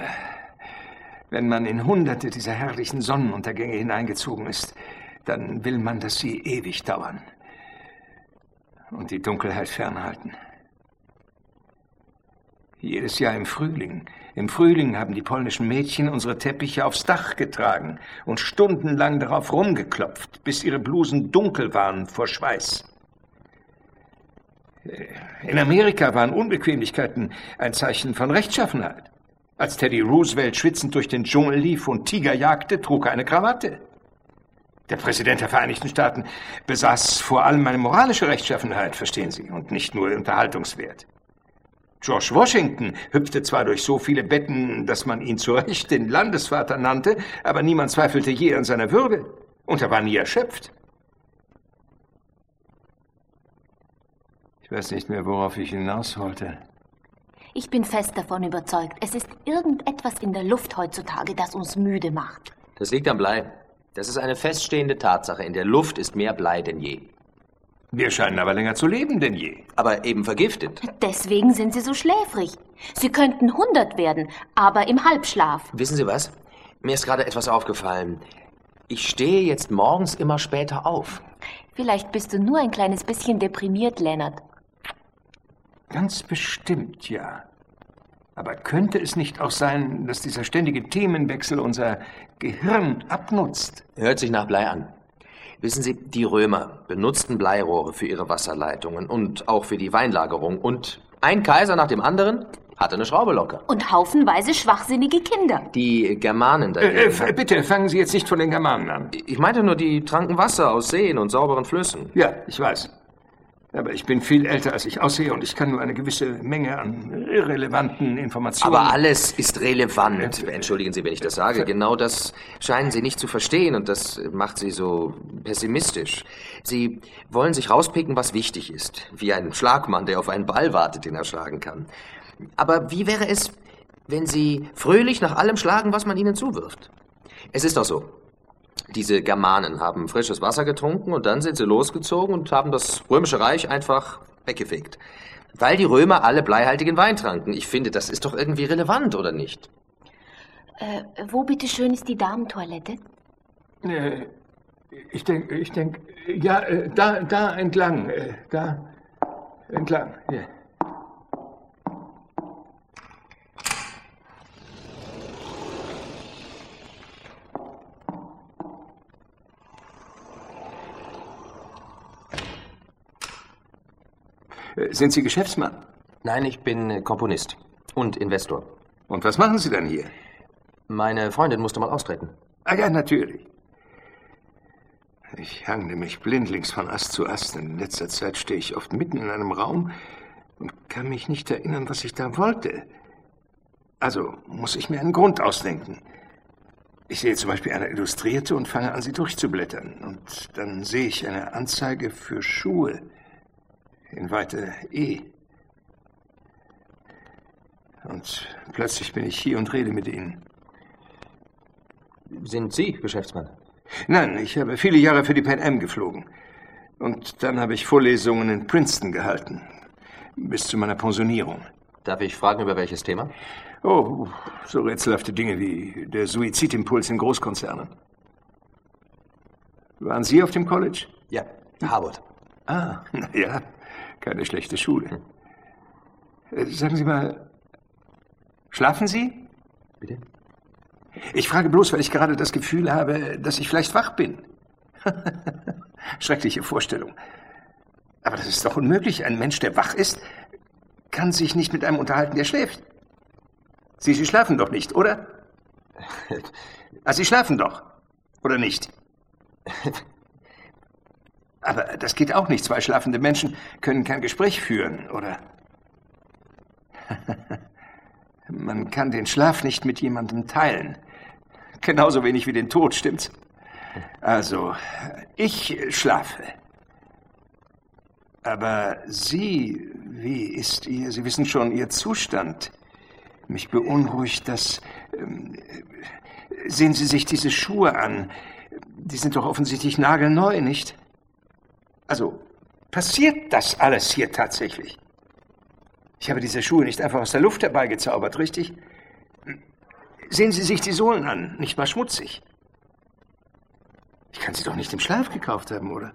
Speaker 3: Wenn man in Hunderte dieser herrlichen Sonnenuntergänge hineingezogen ist, dann will man, dass sie ewig dauern und die Dunkelheit fernhalten. Jedes Jahr im Frühling. Im Frühling haben die polnischen Mädchen unsere Teppiche aufs Dach getragen und stundenlang darauf rumgeklopft, bis ihre Blusen dunkel waren vor Schweiß. In Amerika waren Unbequemlichkeiten ein Zeichen von Rechtschaffenheit. Als Teddy Roosevelt schwitzend durch den Dschungel lief und Tiger jagte, trug er eine Krawatte. Der Präsident der Vereinigten Staaten besaß vor allem eine moralische Rechtschaffenheit, verstehen Sie, und nicht nur Unterhaltungswert. George Washington hüpfte zwar durch so viele Betten, dass man ihn zu Recht den Landesvater nannte, aber niemand zweifelte je an seiner Würde. Und er war nie erschöpft. Ich weiß nicht mehr, worauf ich hinaus wollte.
Speaker 6: Ich bin fest davon überzeugt, es ist irgendetwas in der Luft heutzutage, das uns müde macht.
Speaker 5: Das liegt am Blei. Das ist eine feststehende Tatsache. In der Luft ist mehr Blei denn je.
Speaker 3: Wir scheinen aber länger zu leben denn je.
Speaker 5: Aber eben vergiftet.
Speaker 6: Deswegen sind Sie so schläfrig. Sie könnten hundert werden, aber im Halbschlaf.
Speaker 5: Wissen Sie was? Mir ist gerade etwas aufgefallen. Ich stehe jetzt morgens immer später auf.
Speaker 6: Vielleicht bist du nur ein kleines bisschen deprimiert, Leonard.
Speaker 3: Ganz bestimmt, ja. Aber könnte es nicht auch sein, dass dieser ständige Themenwechsel unser Gehirn abnutzt?
Speaker 5: Hört sich nach Blei an. Wissen Sie, die Römer benutzten Bleirohre für ihre Wasserleitungen und auch für die Weinlagerung. Und ein Kaiser nach dem anderen hatte eine Schraube locker.
Speaker 6: Und haufenweise schwachsinnige Kinder.
Speaker 5: Die Germanen dagegen...
Speaker 3: Äh, äh, bitte, fangen Sie jetzt nicht von den Germanen an.
Speaker 5: Ich meinte nur, die tranken Wasser aus Seen und sauberen Flüssen.
Speaker 3: Ja, ich weiß. Aber ich bin viel älter, als ich aussehe, und ich kann nur eine gewisse Menge an irrelevanten Informationen...
Speaker 5: Aber alles ist relevant. Entschuldigen Sie, wenn ich das sage. Genau das scheinen Sie nicht zu verstehen, und das macht Sie so pessimistisch. Sie wollen sich rauspicken, was wichtig ist. Wie ein Schlagmann, der auf einen Ball wartet, den er schlagen kann. Aber wie wäre es, wenn Sie fröhlich nach allem schlagen, was man Ihnen zuwirft? Es ist doch so. Diese Germanen haben frisches Wasser getrunken und dann sind sie losgezogen und haben das Römische Reich einfach weggefegt. Weil die Römer alle bleihaltigen Wein tranken. Ich finde, das ist doch irgendwie relevant, oder nicht?
Speaker 6: Äh, wo bitteschön ist die Damentoilette?
Speaker 3: Äh, ich denke, ich denke, ja, äh, da, da entlang, äh, da entlang, hier. Sind Sie Geschäftsmann?
Speaker 5: Nein, ich bin Komponist und Investor.
Speaker 3: Und was machen Sie dann hier?
Speaker 5: Meine Freundin musste mal austreten.
Speaker 3: Ah ja, natürlich. Ich hangle mich blindlings von Ast zu Ast. In letzter Zeit stehe ich oft mitten in einem Raum und kann mich nicht erinnern, was ich da wollte. Also muss ich mir einen Grund ausdenken. Ich sehe zum Beispiel eine Illustrierte und fange an, sie durchzublättern. Und dann sehe ich eine Anzeige für Schuhe. In Weite E. Und plötzlich bin ich hier und rede mit Ihnen.
Speaker 5: Sind Sie Geschäftsmann?
Speaker 3: Nein, ich habe viele Jahre für die Pan Am geflogen. Und dann habe ich Vorlesungen in Princeton gehalten. Bis zu meiner Pensionierung.
Speaker 5: Darf ich fragen, über welches Thema?
Speaker 3: Oh, so rätselhafte Dinge wie der Suizidimpuls in Großkonzernen. Waren Sie auf dem College?
Speaker 5: Ja, Harvard.
Speaker 3: Ah, na ja. Keine schlechte Schule. Äh, sagen Sie mal, schlafen Sie?
Speaker 5: Bitte?
Speaker 3: Ich frage bloß, weil ich gerade das Gefühl habe, dass ich vielleicht wach bin. Schreckliche Vorstellung. Aber das ist doch unmöglich. Ein Mensch, der wach ist, kann sich nicht mit einem unterhalten, der schläft. Sie, Sie schlafen doch nicht, oder? Also Sie schlafen doch, oder nicht? Aber das geht auch nicht. Zwei schlafende Menschen können kein Gespräch führen, oder? Man kann den Schlaf nicht mit jemandem teilen. Genauso wenig wie den Tod, stimmt's? Also, ich schlafe. Aber Sie, wie ist Ihr, Sie wissen schon, Ihr Zustand? Mich beunruhigt das... Ähm, sehen Sie sich diese Schuhe an. Die sind doch offensichtlich nagelneu, nicht? Also, passiert das alles hier tatsächlich? Ich habe diese Schuhe nicht einfach aus der Luft herbeigezaubert, richtig? Sehen Sie sich die Sohlen an, nicht mal schmutzig. Ich kann sie doch nicht im Schlaf gekauft haben, oder?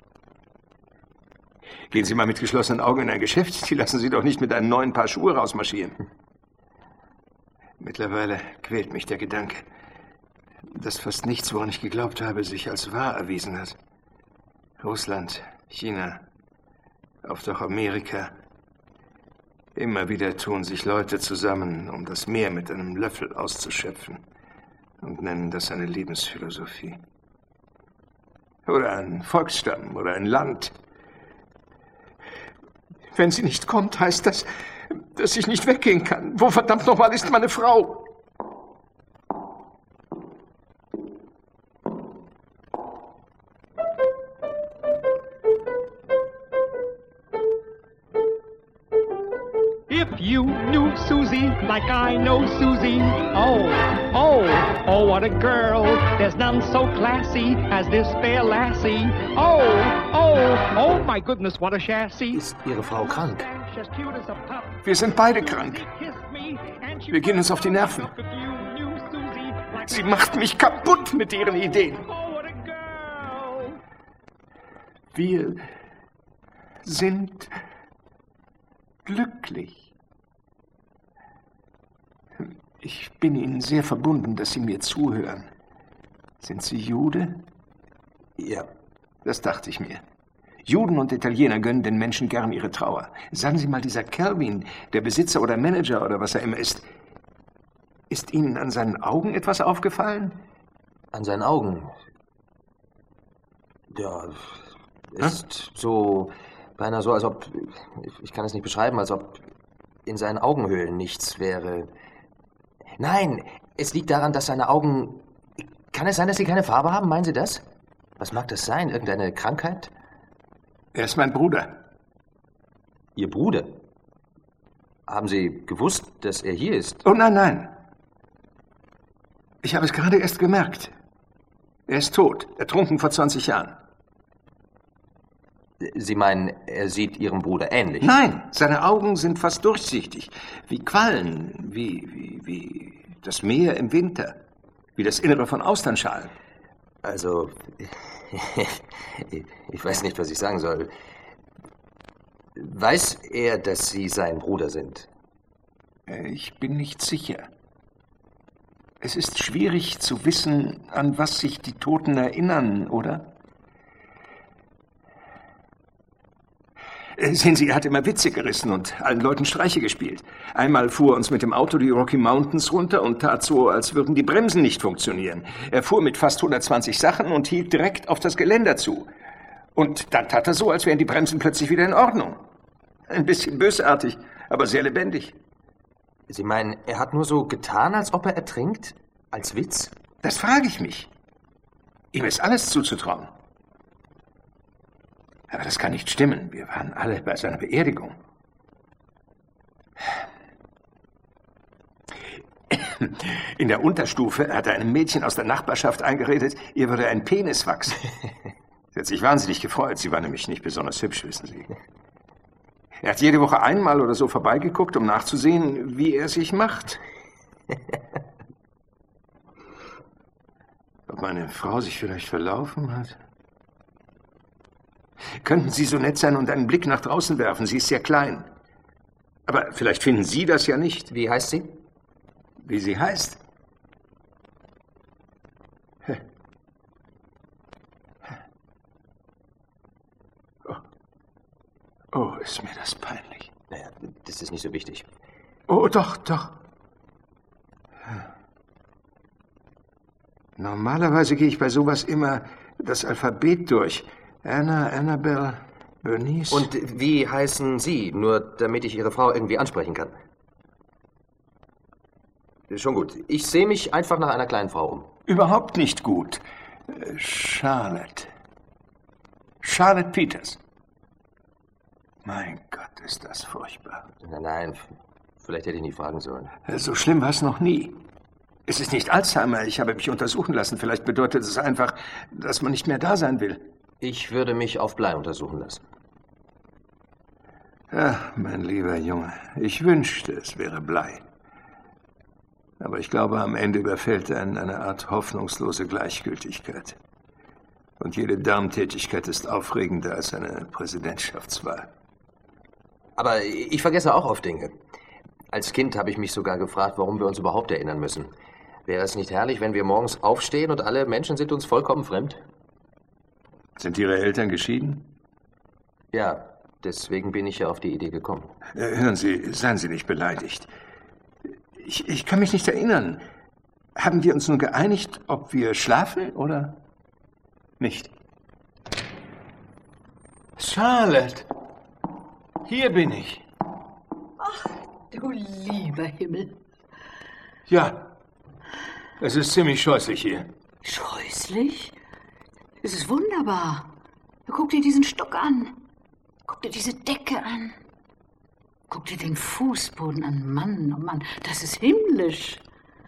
Speaker 3: Gehen Sie mal mit geschlossenen Augen in ein Geschäft, die lassen Sie doch nicht mit einem neuen Paar Schuhe rausmarschieren. Mittlerweile quält mich der Gedanke, dass fast nichts, woran ich geglaubt habe, sich als wahr erwiesen hat. Russland, China, oft auch Amerika. Immer wieder tun sich Leute zusammen, um das Meer mit einem Löffel auszuschöpfen und nennen das eine Lebensphilosophie. Oder ein Volksstamm oder ein Land. Wenn sie nicht kommt, heißt das, dass ich nicht weggehen kann. Wo verdammt nochmal ist meine Frau?
Speaker 7: you knew Susie like I know Susie. Oh, oh, oh, what a girl. There's none so classy as this fair lassie. Oh, oh, oh, my goodness, what a chassis.
Speaker 2: Ist Ihre Frau krank?
Speaker 3: Wir sind beide krank. Wir gehen uns auf die Nerven. Sie macht mich kaputt mit ihren Ideen. Wir sind glücklich. Ich bin Ihnen sehr verbunden, dass Sie mir zuhören. Sind Sie Jude?
Speaker 2: Ja.
Speaker 3: Das dachte ich mir. Juden und Italiener gönnen den Menschen gern ihre Trauer. Sagen Sie mal, dieser Kelvin, der Besitzer oder Manager oder was er immer ist, ist Ihnen an seinen Augen etwas aufgefallen?
Speaker 5: An seinen Augen? Ja, ist hm? so, beinahe so, als ob, ich kann es nicht beschreiben, als ob in seinen Augenhöhlen nichts wäre. Nein, es liegt daran, dass seine Augen... Kann es sein, dass sie keine Farbe haben? Meinen Sie das? Was mag das sein? Irgendeine Krankheit?
Speaker 3: Er ist mein Bruder.
Speaker 5: Ihr Bruder? Haben Sie gewusst, dass er hier ist?
Speaker 3: Oh nein, nein. Ich habe es gerade erst gemerkt. Er ist tot, ertrunken vor zwanzig Jahren.
Speaker 5: Sie meinen, er sieht Ihrem Bruder ähnlich?
Speaker 3: Nein, seine Augen sind fast durchsichtig. Wie Quallen, wie, wie, wie das Meer im Winter. Wie das Innere von Austernschalen.
Speaker 5: Also, ich weiß nicht, was ich sagen soll. Weiß er, dass Sie sein Bruder sind?
Speaker 3: Ich bin nicht sicher. Es ist schwierig zu wissen, an was sich die Toten erinnern, oder? Sehen Sie, er hat immer Witze gerissen und allen Leuten Streiche gespielt. Einmal fuhr er uns mit dem Auto die Rocky Mountains runter und tat so, als würden die Bremsen nicht funktionieren. Er fuhr mit fast hundertzwanzig Sachen und hielt direkt auf das Geländer zu. Und dann tat er so, als wären die Bremsen plötzlich wieder in Ordnung. Ein bisschen bösartig, aber sehr lebendig.
Speaker 5: Sie meinen, er hat nur so getan, als ob er ertrinkt? Als Witz?
Speaker 3: Das frage ich mich. Ihm ist alles zuzutrauen. Aber das kann nicht stimmen. Wir waren alle bei seiner Beerdigung. In der Unterstufe hat er einem Mädchen aus der Nachbarschaft eingeredet, ihr würde ein Penis wachsen. Sie hat sich wahnsinnig gefreut. Sie war nämlich nicht besonders hübsch, wissen Sie. Er hat jede Woche einmal oder so vorbeigeguckt, um nachzusehen, wie er sich macht. Ob meine Frau sich vielleicht verlaufen hat? Könnten Sie so nett sein und einen Blick nach draußen werfen? Sie ist sehr klein. Aber vielleicht finden Sie das ja nicht.
Speaker 5: Wie heißt sie?
Speaker 3: Wie sie heißt? Oh, oh ist mir das peinlich.
Speaker 5: Naja, das ist nicht so wichtig.
Speaker 3: Oh, doch, doch. Normalerweise gehe ich bei sowas immer das Alphabet durch. Anna, Annabelle, Bernice.
Speaker 5: Und wie heißen Sie? Nur damit ich Ihre Frau irgendwie ansprechen kann. Schon gut. Ich sehe mich einfach nach einer kleinen Frau um.
Speaker 3: Überhaupt nicht gut. Charlotte. Charlotte Peters. Mein Gott, ist das furchtbar.
Speaker 5: Nein, nein. Vielleicht hätte ich nie fragen sollen.
Speaker 3: So schlimm war es noch nie. Es ist nicht Alzheimer. Ich habe mich untersuchen lassen. Vielleicht bedeutet es einfach, dass man nicht mehr da sein will.
Speaker 5: Ich würde mich auf Blei untersuchen lassen.
Speaker 3: Ach, mein lieber Junge, ich wünschte, es wäre Blei. Aber ich glaube, am Ende überfällt einen eine Art hoffnungslose Gleichgültigkeit. Und jede Darmtätigkeit ist aufregender als eine Präsidentschaftswahl.
Speaker 5: Aber ich vergesse auch oft Dinge. Als Kind habe ich mich sogar gefragt, warum wir uns überhaupt erinnern müssen. Wäre es nicht herrlich, wenn wir morgens aufstehen und alle Menschen sind uns vollkommen fremd?
Speaker 3: Sind Ihre Eltern geschieden?
Speaker 5: Ja, deswegen bin ich ja auf die Idee gekommen.
Speaker 3: Äh, hören Sie, seien Sie nicht beleidigt. Ich, ich kann mich nicht erinnern. Haben wir uns nun geeinigt, ob wir schlafen oder nicht? Charlotte, hier bin ich.
Speaker 8: Ach, du lieber Himmel.
Speaker 3: Ja, es ist ziemlich scheußlich hier.
Speaker 8: Scheußlich? Es ist wunderbar. Guck dir diesen Stock an. Guck dir diese Decke an. Guck dir den Fußboden an. Mann, oh Mann, das ist himmlisch.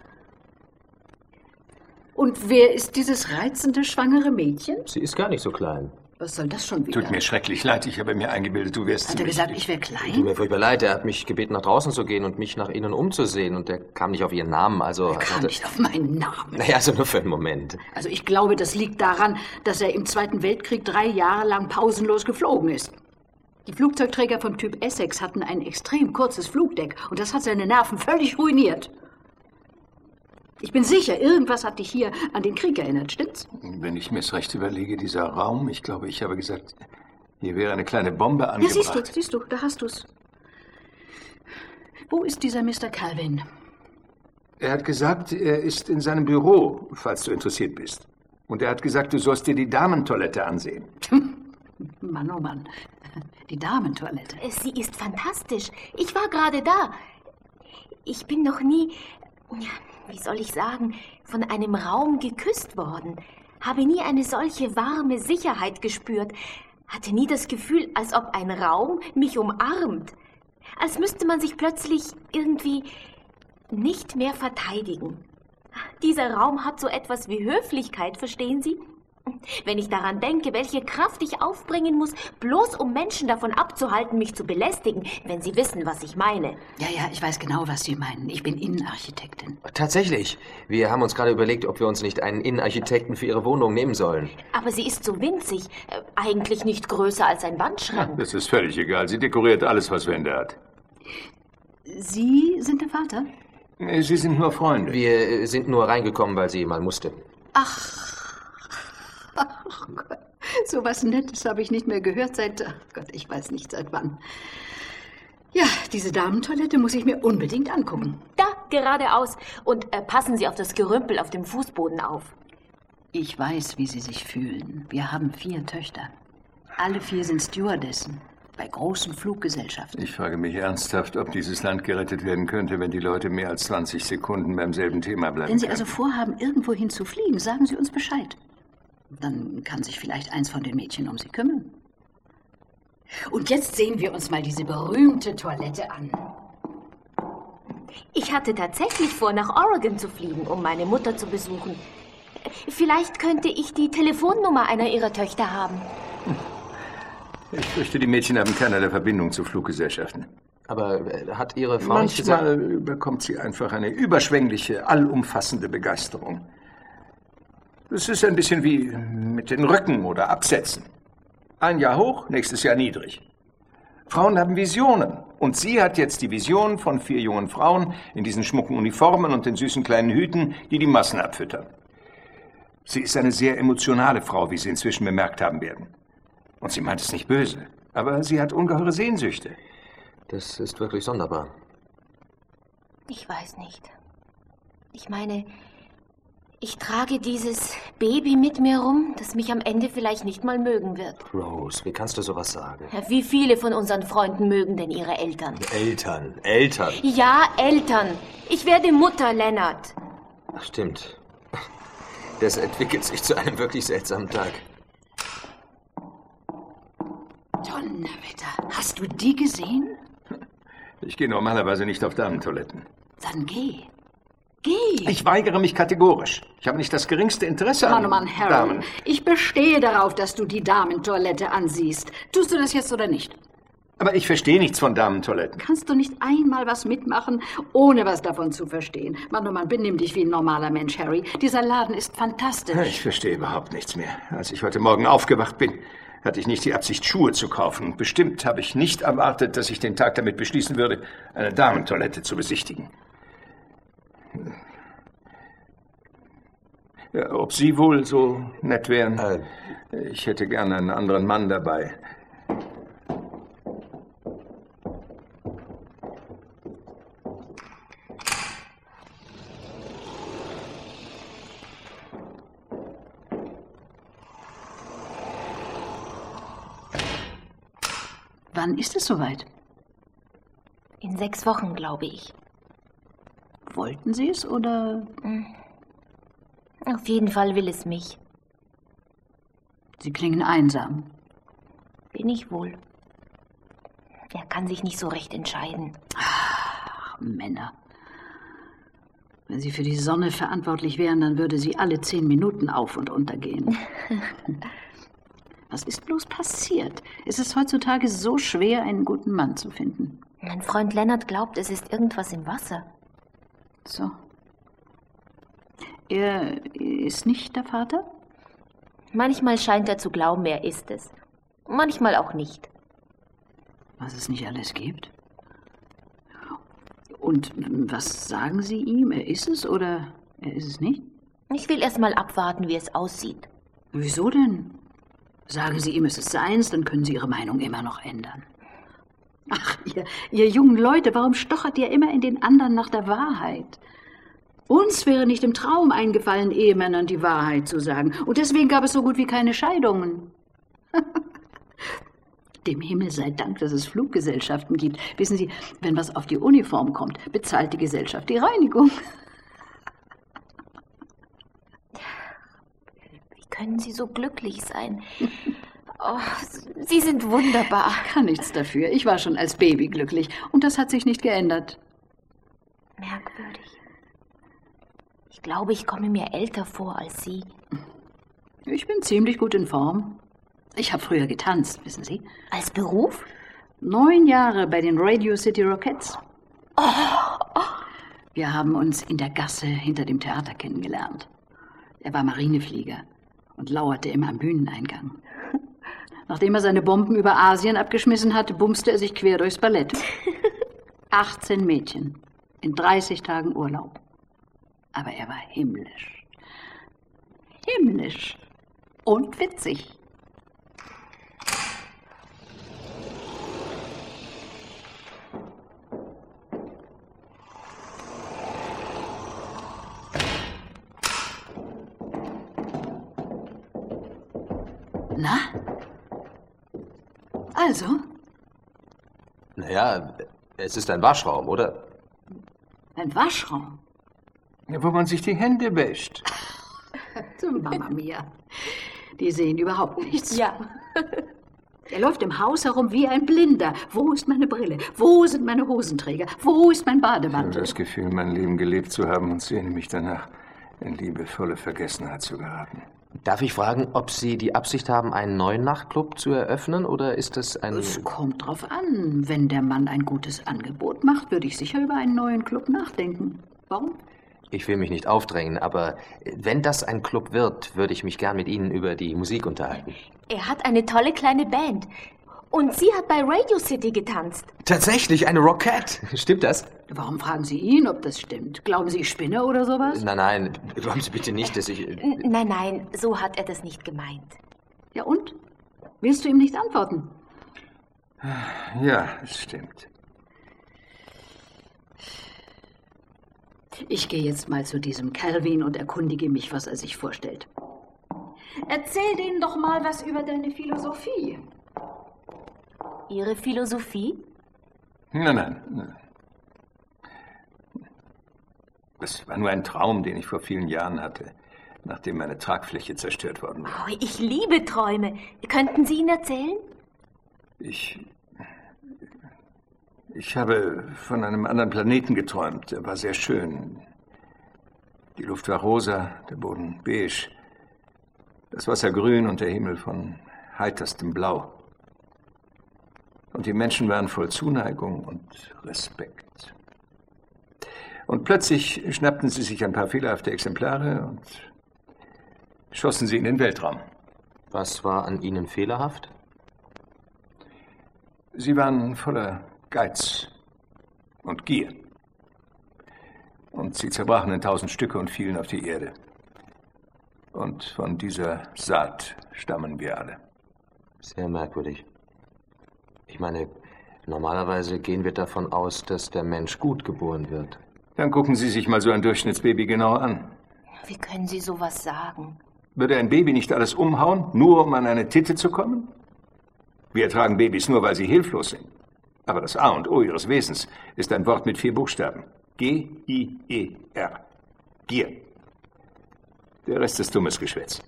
Speaker 8: Und wer ist dieses reizende, schwangere Mädchen?
Speaker 5: Sie ist gar nicht so klein.
Speaker 8: Was soll das schon wieder?
Speaker 3: Tut mir schrecklich leid, ich habe mir eingebildet, du wärst...
Speaker 8: Hat er gesagt, ich wäre
Speaker 5: Tut
Speaker 8: klein?
Speaker 5: mir furchtbar leid, er hat mich gebeten, nach draußen zu gehen und mich nach innen umzusehen. Und er kam nicht auf ihren Namen, also...
Speaker 8: Er kam
Speaker 5: hatte,
Speaker 8: nicht auf meinen Namen.
Speaker 5: Naja, also nur für einen Moment.
Speaker 8: Also ich glaube, das liegt daran, dass er im Zweiten Weltkrieg drei Jahre lang pausenlos geflogen ist. Die Flugzeugträger vom Typ Essex hatten ein extrem kurzes Flugdeck und das hat seine Nerven völlig ruiniert. Ich bin sicher, irgendwas hat dich hier an den Krieg erinnert, stimmt's?
Speaker 3: Wenn ich mir's recht überlege, dieser Raum, ich glaube, ich habe gesagt, hier wäre eine kleine Bombe angebracht.
Speaker 8: Ja, siehst du, siehst du, da hast du's. Wo ist dieser Mister Calvin?
Speaker 3: Er hat gesagt, er ist in seinem Büro, falls du interessiert bist. Und er hat gesagt, du sollst dir die Damentoilette ansehen.
Speaker 8: Mann, oh Mann, die Damentoilette.
Speaker 6: Sie ist fantastisch. Ich war gerade da. Ich bin noch nie, ja, wie soll ich sagen, von einem Raum geküsst worden. Habe nie eine solche warme Sicherheit gespürt. Hatte nie das Gefühl, als ob ein Raum mich umarmt. Als müsste man sich plötzlich irgendwie nicht mehr verteidigen. Dieser Raum hat so etwas wie Höflichkeit, verstehen Sie? Wenn ich daran denke, welche Kraft ich aufbringen muss, bloß um Menschen davon abzuhalten, mich zu belästigen, wenn sie wissen, was ich meine.
Speaker 8: Ja, ja, ich weiß genau, was Sie meinen. Ich bin Innenarchitektin.
Speaker 5: Tatsächlich. Wir haben uns gerade überlegt, ob wir uns nicht einen Innenarchitekten für Ihre Wohnung nehmen sollen.
Speaker 6: Aber sie ist so winzig, äh, eigentlich nicht größer als ein Wandschrank.
Speaker 3: Das ist völlig egal. Sie dekoriert alles, was Wände hat.
Speaker 8: Sie sind der Vater?
Speaker 3: Sie sind nur Freunde.
Speaker 5: Wir sind nur reingekommen, weil sie mal musste.
Speaker 8: Ach, ach Gott, so was Nettes habe ich nicht mehr gehört seit, ach Gott, ich weiß nicht seit wann. Ja, diese Damentoilette muss ich mir unbedingt angucken.
Speaker 6: Da, geradeaus. Und äh, passen Sie auf das Gerümpel auf dem Fußboden auf.
Speaker 8: Ich weiß, wie Sie sich fühlen. Wir haben vier Töchter. Alle vier sind Stewardessen bei großen Fluggesellschaften.
Speaker 3: Ich frage mich ernsthaft, ob dieses Land gerettet werden könnte, wenn die Leute mehr als zwanzig Sekunden beim selben Thema bleiben.
Speaker 8: Wenn Sie
Speaker 3: können.
Speaker 8: also vorhaben, irgendwohin zu fliegen, sagen Sie uns Bescheid. Dann kann sich vielleicht eins von den Mädchen um Sie kümmern. Und jetzt sehen wir uns mal diese berühmte Toilette an.
Speaker 6: Ich hatte tatsächlich vor, nach Oregon zu fliegen, um meine Mutter zu besuchen. Vielleicht könnte ich die Telefonnummer einer Ihrer Töchter haben.
Speaker 3: Ich fürchte, die Mädchen haben keinerlei Verbindung zu Fluggesellschaften.
Speaker 5: Aber äh, hat Ihre Frau nicht gesagt...
Speaker 3: Manchmal bekommt sie einfach eine überschwängliche, allumfassende Begeisterung. Es ist ein bisschen wie mit den Röcken oder Absätzen. Ein Jahr hoch, nächstes Jahr niedrig. Frauen haben Visionen. Und sie hat jetzt die Vision von vier jungen Frauen in diesen schmucken Uniformen und den süßen kleinen Hüten, die die Massen abfüttern. Sie ist eine sehr emotionale Frau, wie Sie inzwischen bemerkt haben werden. Und sie meint es nicht böse, aber sie hat ungeheure Sehnsüchte.
Speaker 5: Das ist wirklich sonderbar.
Speaker 6: Ich weiß nicht. Ich meine, ich trage dieses Baby mit mir rum, das mich am Ende vielleicht nicht mal mögen wird.
Speaker 5: Rose, wie kannst du sowas sagen?
Speaker 6: Wie viele von unseren Freunden mögen denn ihre Eltern?
Speaker 5: Eltern, Eltern.
Speaker 6: Ja, Eltern. Ich werde Mutter, Lennart.
Speaker 5: Ach, stimmt. Das entwickelt sich zu einem wirklich seltsamen Tag.
Speaker 8: Donnerwetter, hast du die gesehen?
Speaker 3: Ich gehe normalerweise nicht auf Damentoiletten.
Speaker 8: Dann geh. Geh.
Speaker 3: Ich weigere mich kategorisch. Ich habe nicht das geringste Interesse an
Speaker 8: Mann, oh Mann, Harry,
Speaker 3: Damen.
Speaker 8: ich bestehe darauf, dass du die Damentoilette ansiehst. Tust du das jetzt oder nicht?
Speaker 3: Aber ich verstehe nichts von Damentoiletten.
Speaker 8: Kannst du nicht einmal was mitmachen, ohne was davon zu verstehen? Mann, oh Mann, benimm dich wie ein normaler Mensch, Harry. Dieser Laden ist fantastisch.
Speaker 3: Ich verstehe überhaupt nichts mehr. Als ich heute Morgen aufgewacht bin, hatte ich nicht die Absicht, Schuhe zu kaufen. Und bestimmt habe ich nicht erwartet, dass ich den Tag damit beschließen würde, eine Damentoilette zu besichtigen. Ja, ob Sie wohl so nett wären?
Speaker 5: Äh.
Speaker 3: Ich hätte gerne einen anderen Mann dabei.
Speaker 8: Wann ist es soweit?
Speaker 6: In sechs Wochen, glaube ich.
Speaker 8: Wollten Sie es oder?
Speaker 6: Auf jeden Fall will es mich.
Speaker 8: Sie klingen einsam.
Speaker 6: Bin ich wohl. Er kann sich nicht so recht entscheiden.
Speaker 8: Ach, Männer. Wenn sie für die Sonne verantwortlich wären, dann würde sie alle zehn Minuten auf und untergehen. Was ist bloß passiert? Es ist heutzutage so schwer, einen guten Mann zu finden.
Speaker 6: Mein Freund Lennart glaubt, es ist irgendwas im Wasser.
Speaker 8: So. Er ist nicht der Vater?
Speaker 6: Manchmal scheint er zu glauben, er ist es. Manchmal auch nicht.
Speaker 8: Was es nicht alles gibt? Und was sagen Sie ihm? Er ist es oder er ist es nicht?
Speaker 6: Ich will erst mal abwarten, wie es aussieht.
Speaker 8: Wieso denn? Sagen Sie ihm, es ist seins, dann können Sie Ihre Meinung immer noch ändern. Ach, ihr, ihr jungen Leute, warum stochert ihr immer in den anderen nach der Wahrheit? Uns wäre nicht im Traum eingefallen, Ehemännern die Wahrheit zu sagen. Und deswegen gab es so gut wie keine Scheidungen. Dem Himmel sei Dank, dass es Fluggesellschaften gibt. Wissen Sie, wenn was auf die Uniform kommt, bezahlt die Gesellschaft die Reinigung.
Speaker 6: Wie können Sie so glücklich sein? Oh, Sie sind wunderbar.
Speaker 8: Ich kann nichts dafür. Ich war schon als Baby glücklich. Und das hat sich nicht geändert.
Speaker 6: Merkwürdig. Ich glaube, ich komme mir älter vor als Sie.
Speaker 8: Ich bin ziemlich gut in Form. Ich habe früher getanzt, wissen Sie.
Speaker 6: Als Beruf?
Speaker 8: Neun Jahre bei den Radio City Rockettes. Oh, oh. Wir haben uns in der Gasse hinter dem Theater kennengelernt. Er war Marineflieger und lauerte immer am Bühneneingang. Nachdem er seine Bomben über Asien abgeschmissen hatte, bumste er sich quer durchs Ballett. achtzehn Mädchen in dreißig Tagen Urlaub. Aber er war himmlisch. Himmlisch. Und witzig. Na? Also?
Speaker 5: Naja, es ist ein Waschraum, oder?
Speaker 8: Ein Waschraum?
Speaker 3: Wo man sich die Hände wäscht.
Speaker 8: Mama mia. Die sehen überhaupt nichts.
Speaker 6: Ja.
Speaker 8: Er läuft im Haus herum wie ein Blinder. Wo ist meine Brille? Wo sind meine Hosenträger? Wo ist mein Bademantel?
Speaker 3: Ich habe das Gefühl, mein Leben gelebt zu haben und sehne mich danach, in liebevolle Vergessenheit zu geraten.
Speaker 5: Darf ich fragen, ob Sie die Absicht haben, einen neuen Nachtclub zu eröffnen, oder ist das ein...
Speaker 8: Es kommt drauf an. Wenn der Mann ein gutes Angebot macht, würde ich sicher über einen neuen Club nachdenken. Warum?
Speaker 5: Ich will mich nicht aufdrängen, aber wenn das ein Club wird, würde ich mich gern mit Ihnen über die Musik unterhalten.
Speaker 6: Er hat eine tolle kleine Band. Und sie hat bei Radio City getanzt.
Speaker 5: Tatsächlich, eine Rockette. Stimmt das?
Speaker 8: Warum fragen Sie ihn, ob das stimmt? Glauben Sie, ich spinne oder sowas?
Speaker 5: Nein, nein, glauben Sie bitte nicht, dass ich...
Speaker 6: N- Nein, nein, so hat er das nicht gemeint.
Speaker 8: Ja und? Willst du ihm nicht antworten?
Speaker 3: Ja, es stimmt.
Speaker 8: Ich gehe jetzt mal zu diesem Calvin und erkundige mich, was er sich vorstellt. Erzähl denen doch mal was über deine Philosophie.
Speaker 6: Ihre Philosophie?
Speaker 3: Nein, nein, nein. Das war nur ein Traum, den ich vor vielen Jahren hatte, nachdem meine Tragfläche zerstört worden war.
Speaker 6: Oh, ich liebe Träume. Könnten Sie ihn erzählen?
Speaker 3: Ich... Ich habe von einem anderen Planeten geträumt. Er war sehr schön. Die Luft war rosa, der Boden beige, das Wasser grün und der Himmel von heiterstem Blau. Und die Menschen waren voll Zuneigung und Respekt. Und plötzlich schnappten sie sich ein paar fehlerhafte Exemplare und schossen sie in den Weltraum.
Speaker 5: Was war an Ihnen fehlerhaft?
Speaker 3: Sie waren voller Geiz und Gier. Und sie zerbrachen in tausend Stücke und fielen auf die Erde. Und von dieser Saat stammen wir alle.
Speaker 5: Sehr merkwürdig. Ich meine, normalerweise gehen wir davon aus, dass der Mensch gut geboren wird.
Speaker 3: Dann gucken Sie sich mal so ein Durchschnittsbaby genauer an.
Speaker 6: Wie können Sie sowas sagen?
Speaker 3: Würde ein Baby nicht alles umhauen, nur um an eine Titte zu kommen? Wir ertragen Babys nur, weil sie hilflos sind. Aber das A und O ihres Wesens ist ein Wort mit vier Buchstaben. G I E R. Gier. Der Rest ist dummes Geschwätz.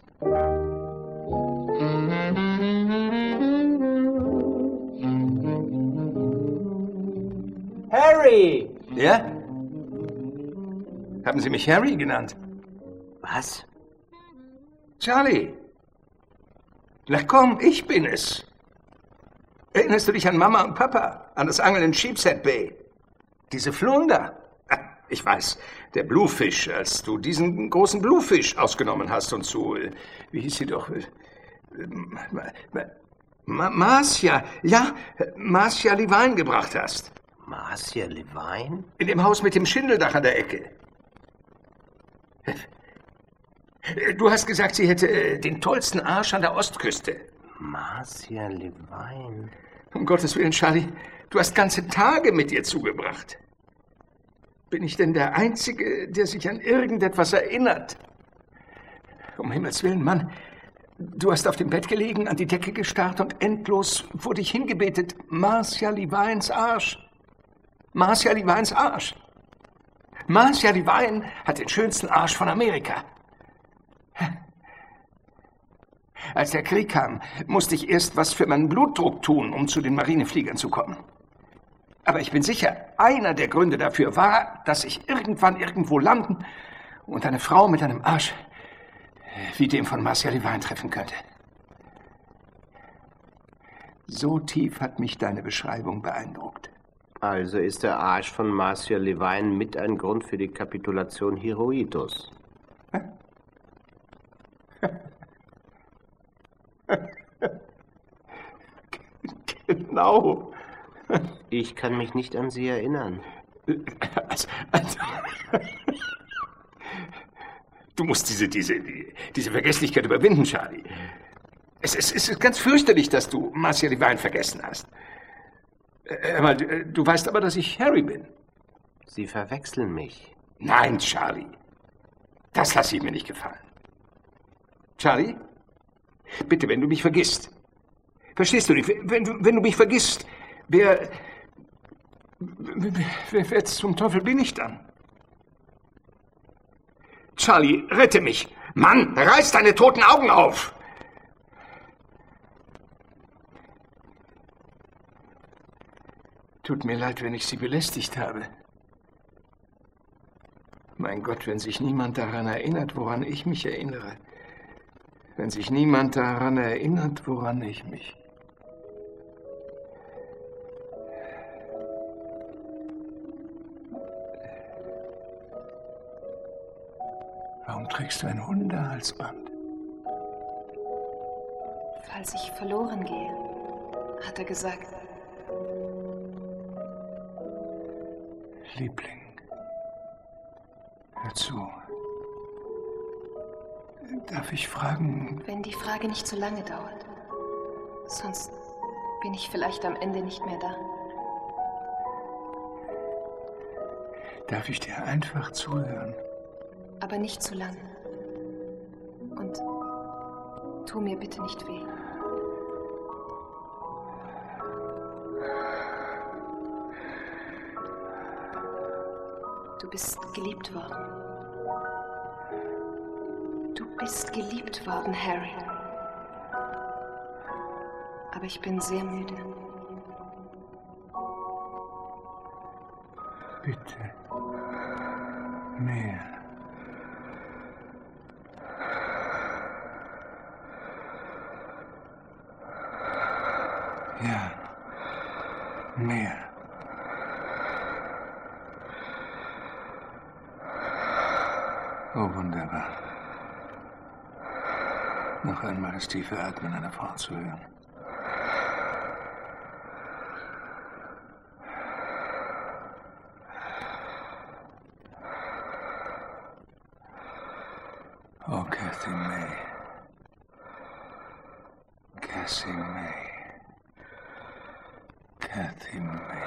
Speaker 4: Harry!
Speaker 3: Ja? Haben Sie mich Harry genannt?
Speaker 2: Was?
Speaker 3: Charlie. Na komm, ich bin es. Erinnerst du dich an Mama und Papa? An das Angeln in Sheepshead Bay? Diese Flunder? Ich weiß, der Bluefish, als du diesen großen Bluefish ausgenommen hast und zu, wie hieß sie doch, Ma Marcia, ja, Marcia Levine gebracht hast.
Speaker 2: Marcia Levine?
Speaker 3: In dem Haus mit dem Schindeldach an der Ecke. Du hast gesagt, sie hätte den tollsten Arsch an der Ostküste.
Speaker 2: Marcia Levine?
Speaker 3: Um Gottes Willen, Charlie, du hast ganze Tage mit ihr zugebracht. Bin ich denn der Einzige, der sich an irgendetwas erinnert? Um Himmels Willen, Mann, du hast auf dem Bett gelegen, an die Decke gestarrt und endlos vor dich hingebetet. Marcia Levines Arsch. Marcia Levines Arsch. Marcia Levine hat den schönsten Arsch von Amerika. Als der Krieg kam, musste ich erst was für meinen Blutdruck tun, um zu den Marinefliegern zu kommen. Aber ich bin sicher, einer der Gründe dafür war, dass ich irgendwann irgendwo landen und eine Frau mit einem Arsch wie dem von Marcia Levine treffen könnte. So tief hat mich deine Beschreibung beeindruckt.
Speaker 2: Also ist der Arsch von Marcia Levine mit ein Grund für die Kapitulation Hirohitos.
Speaker 3: Genau.
Speaker 2: Ich kann mich nicht an sie erinnern.
Speaker 3: Also, also, du musst diese, diese, diese Vergesslichkeit überwinden, Charlie. Es, es, es ist ganz fürchterlich, dass du Marcia Levine vergessen hast. Hör mal, du, du weißt aber, dass ich Harry bin.
Speaker 2: Sie verwechseln mich.
Speaker 3: Nein, Charlie. Das lasse ich mir nicht gefallen. Charlie? Bitte, wenn du mich vergisst. Verstehst du nicht? Wenn du, wenn du mich vergisst, wer, wer, wer zum Teufel bin ich dann? Charlie, rette mich. Mann, reiß deine toten Augen auf. Tut mir leid, wenn ich Sie belästigt habe. Mein Gott, wenn sich niemand daran erinnert, woran ich mich erinnere. Wenn sich niemand daran erinnert, woran ich mich... Warum trägst du ein Hundehalsband?
Speaker 9: Falls ich verloren gehe, hat er gesagt.
Speaker 3: Liebling, hör zu. Darf ich fragen...
Speaker 9: Wenn die Frage nicht zu lange dauert. Sonst bin ich vielleicht am Ende nicht mehr da.
Speaker 3: Darf ich dir einfach zuhören?
Speaker 9: Aber nicht zu lange. Und tu mir bitte nicht weh. Du bist geliebt worden. Du bist geliebt worden, Harry. Aber ich bin sehr müde.
Speaker 3: Bitte. Mehr. Ja. Mehr. Oh, wunderbar. Noch einmal das tiefe Atmen einer Frau zu hören. Oh, Kathy May. Kathy May. Kathy May.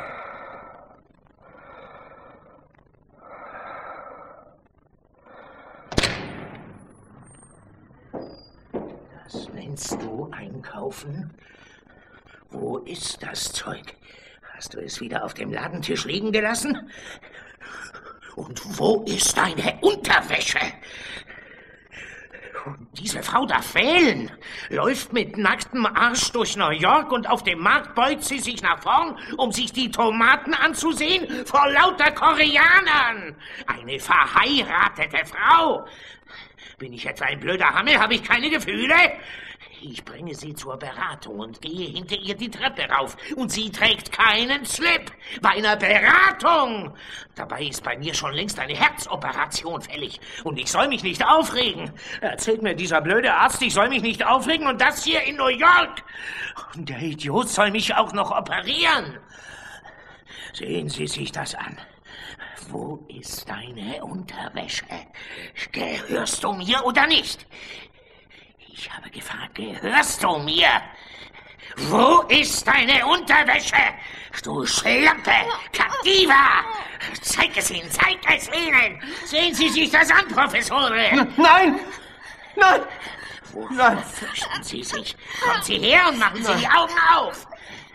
Speaker 4: Das nennst du einkaufen? Wo ist das Zeug? Hast du es wieder auf dem Ladentisch liegen gelassen? Und wo ist deine Unterwäsche? Diese Frau darf wählen, läuft mit nacktem Arsch durch New York und auf dem Markt beugt sie sich nach vorn, um sich die Tomaten anzusehen vor lauter Koreanern. Eine verheiratete Frau. Bin ich etwa ein blöder Hammel? Habe ich keine Gefühle? Ich bringe sie zur Beratung und gehe hinter ihr die Treppe rauf. Und sie trägt keinen Slip. Bei einer Beratung. Dabei ist bei mir schon längst eine Herzoperation fällig. Und ich soll mich nicht aufregen. Erzählt mir dieser blöde Arzt, ich soll mich nicht aufregen. Und das hier in New York. Und der Idiot soll mich auch noch operieren. Sehen Sie sich das an. Wo ist deine Unterwäsche? Gehörst du mir oder nicht? Ich habe gefragt, gehörst du mir? Wo ist deine Unterwäsche? Du Schlampe, Captiva! Zeig es ihnen, zeig es ihnen! Sehen Sie sich das an, Professore!
Speaker 3: Nein! Nein!
Speaker 4: Wovor fürchten Sie sich? Kommen Sie her und machen Sie die Augen auf!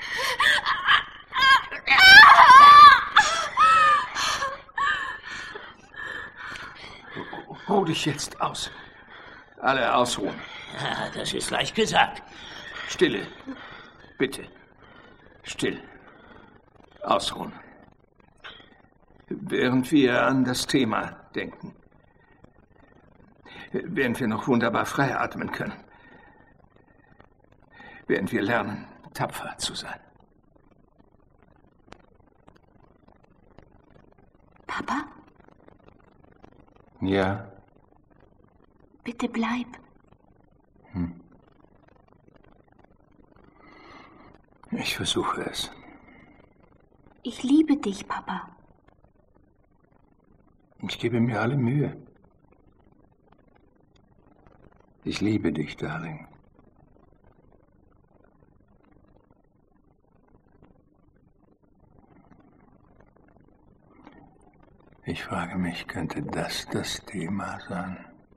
Speaker 3: Ruh dich jetzt aus. Alle ausruhen.
Speaker 4: Ja, das ist leicht gesagt.
Speaker 3: Stille. Bitte. Still. Ausruhen. Während wir an das Thema denken, während wir noch wunderbar frei atmen können, während wir lernen, tapfer zu sein.
Speaker 6: Papa?
Speaker 3: Ja?
Speaker 6: Bitte bleib.
Speaker 3: Hm. Ich versuche es.
Speaker 6: Ich liebe dich, Papa.
Speaker 3: Ich gebe mir alle Mühe. Ich liebe dich, Darling. Ich frage mich, könnte das das Thema sein?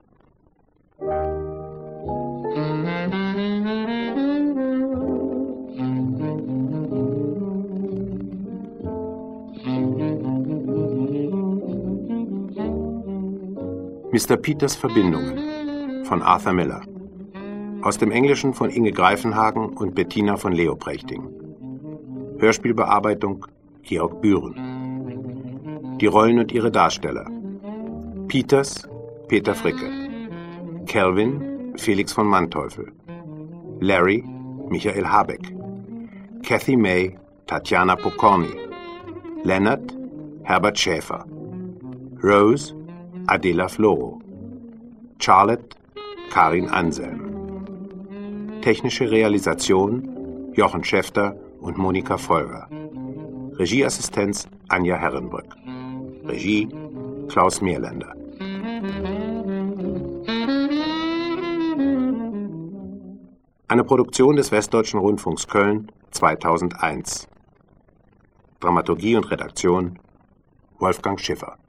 Speaker 1: Mister Peters Verbindungen von Arthur Miller. Aus dem Englischen von Inge Greifenhagen und Bettina von Leoprechting. Hörspielbearbeitung Georg Bühren. Die Rollen und ihre Darsteller: Peters, Peter Fricke. Calvin, Felix von Manteuffel. Larry, Michael Habeck. Kathy May, Tatjana Pokorny. Leonard, Herbert Schäfer. Rose, Adela Floro. Charlotte, Karin Anselm. Technische Realisation Jochen Schäfter und Monika Folger. Regieassistenz Anja Herrenbrück. Regie Klaus Meerländer. Eine Produktion des Westdeutschen Rundfunks Köln zweitausendeins. Dramaturgie und Redaktion Wolfgang Schiffer.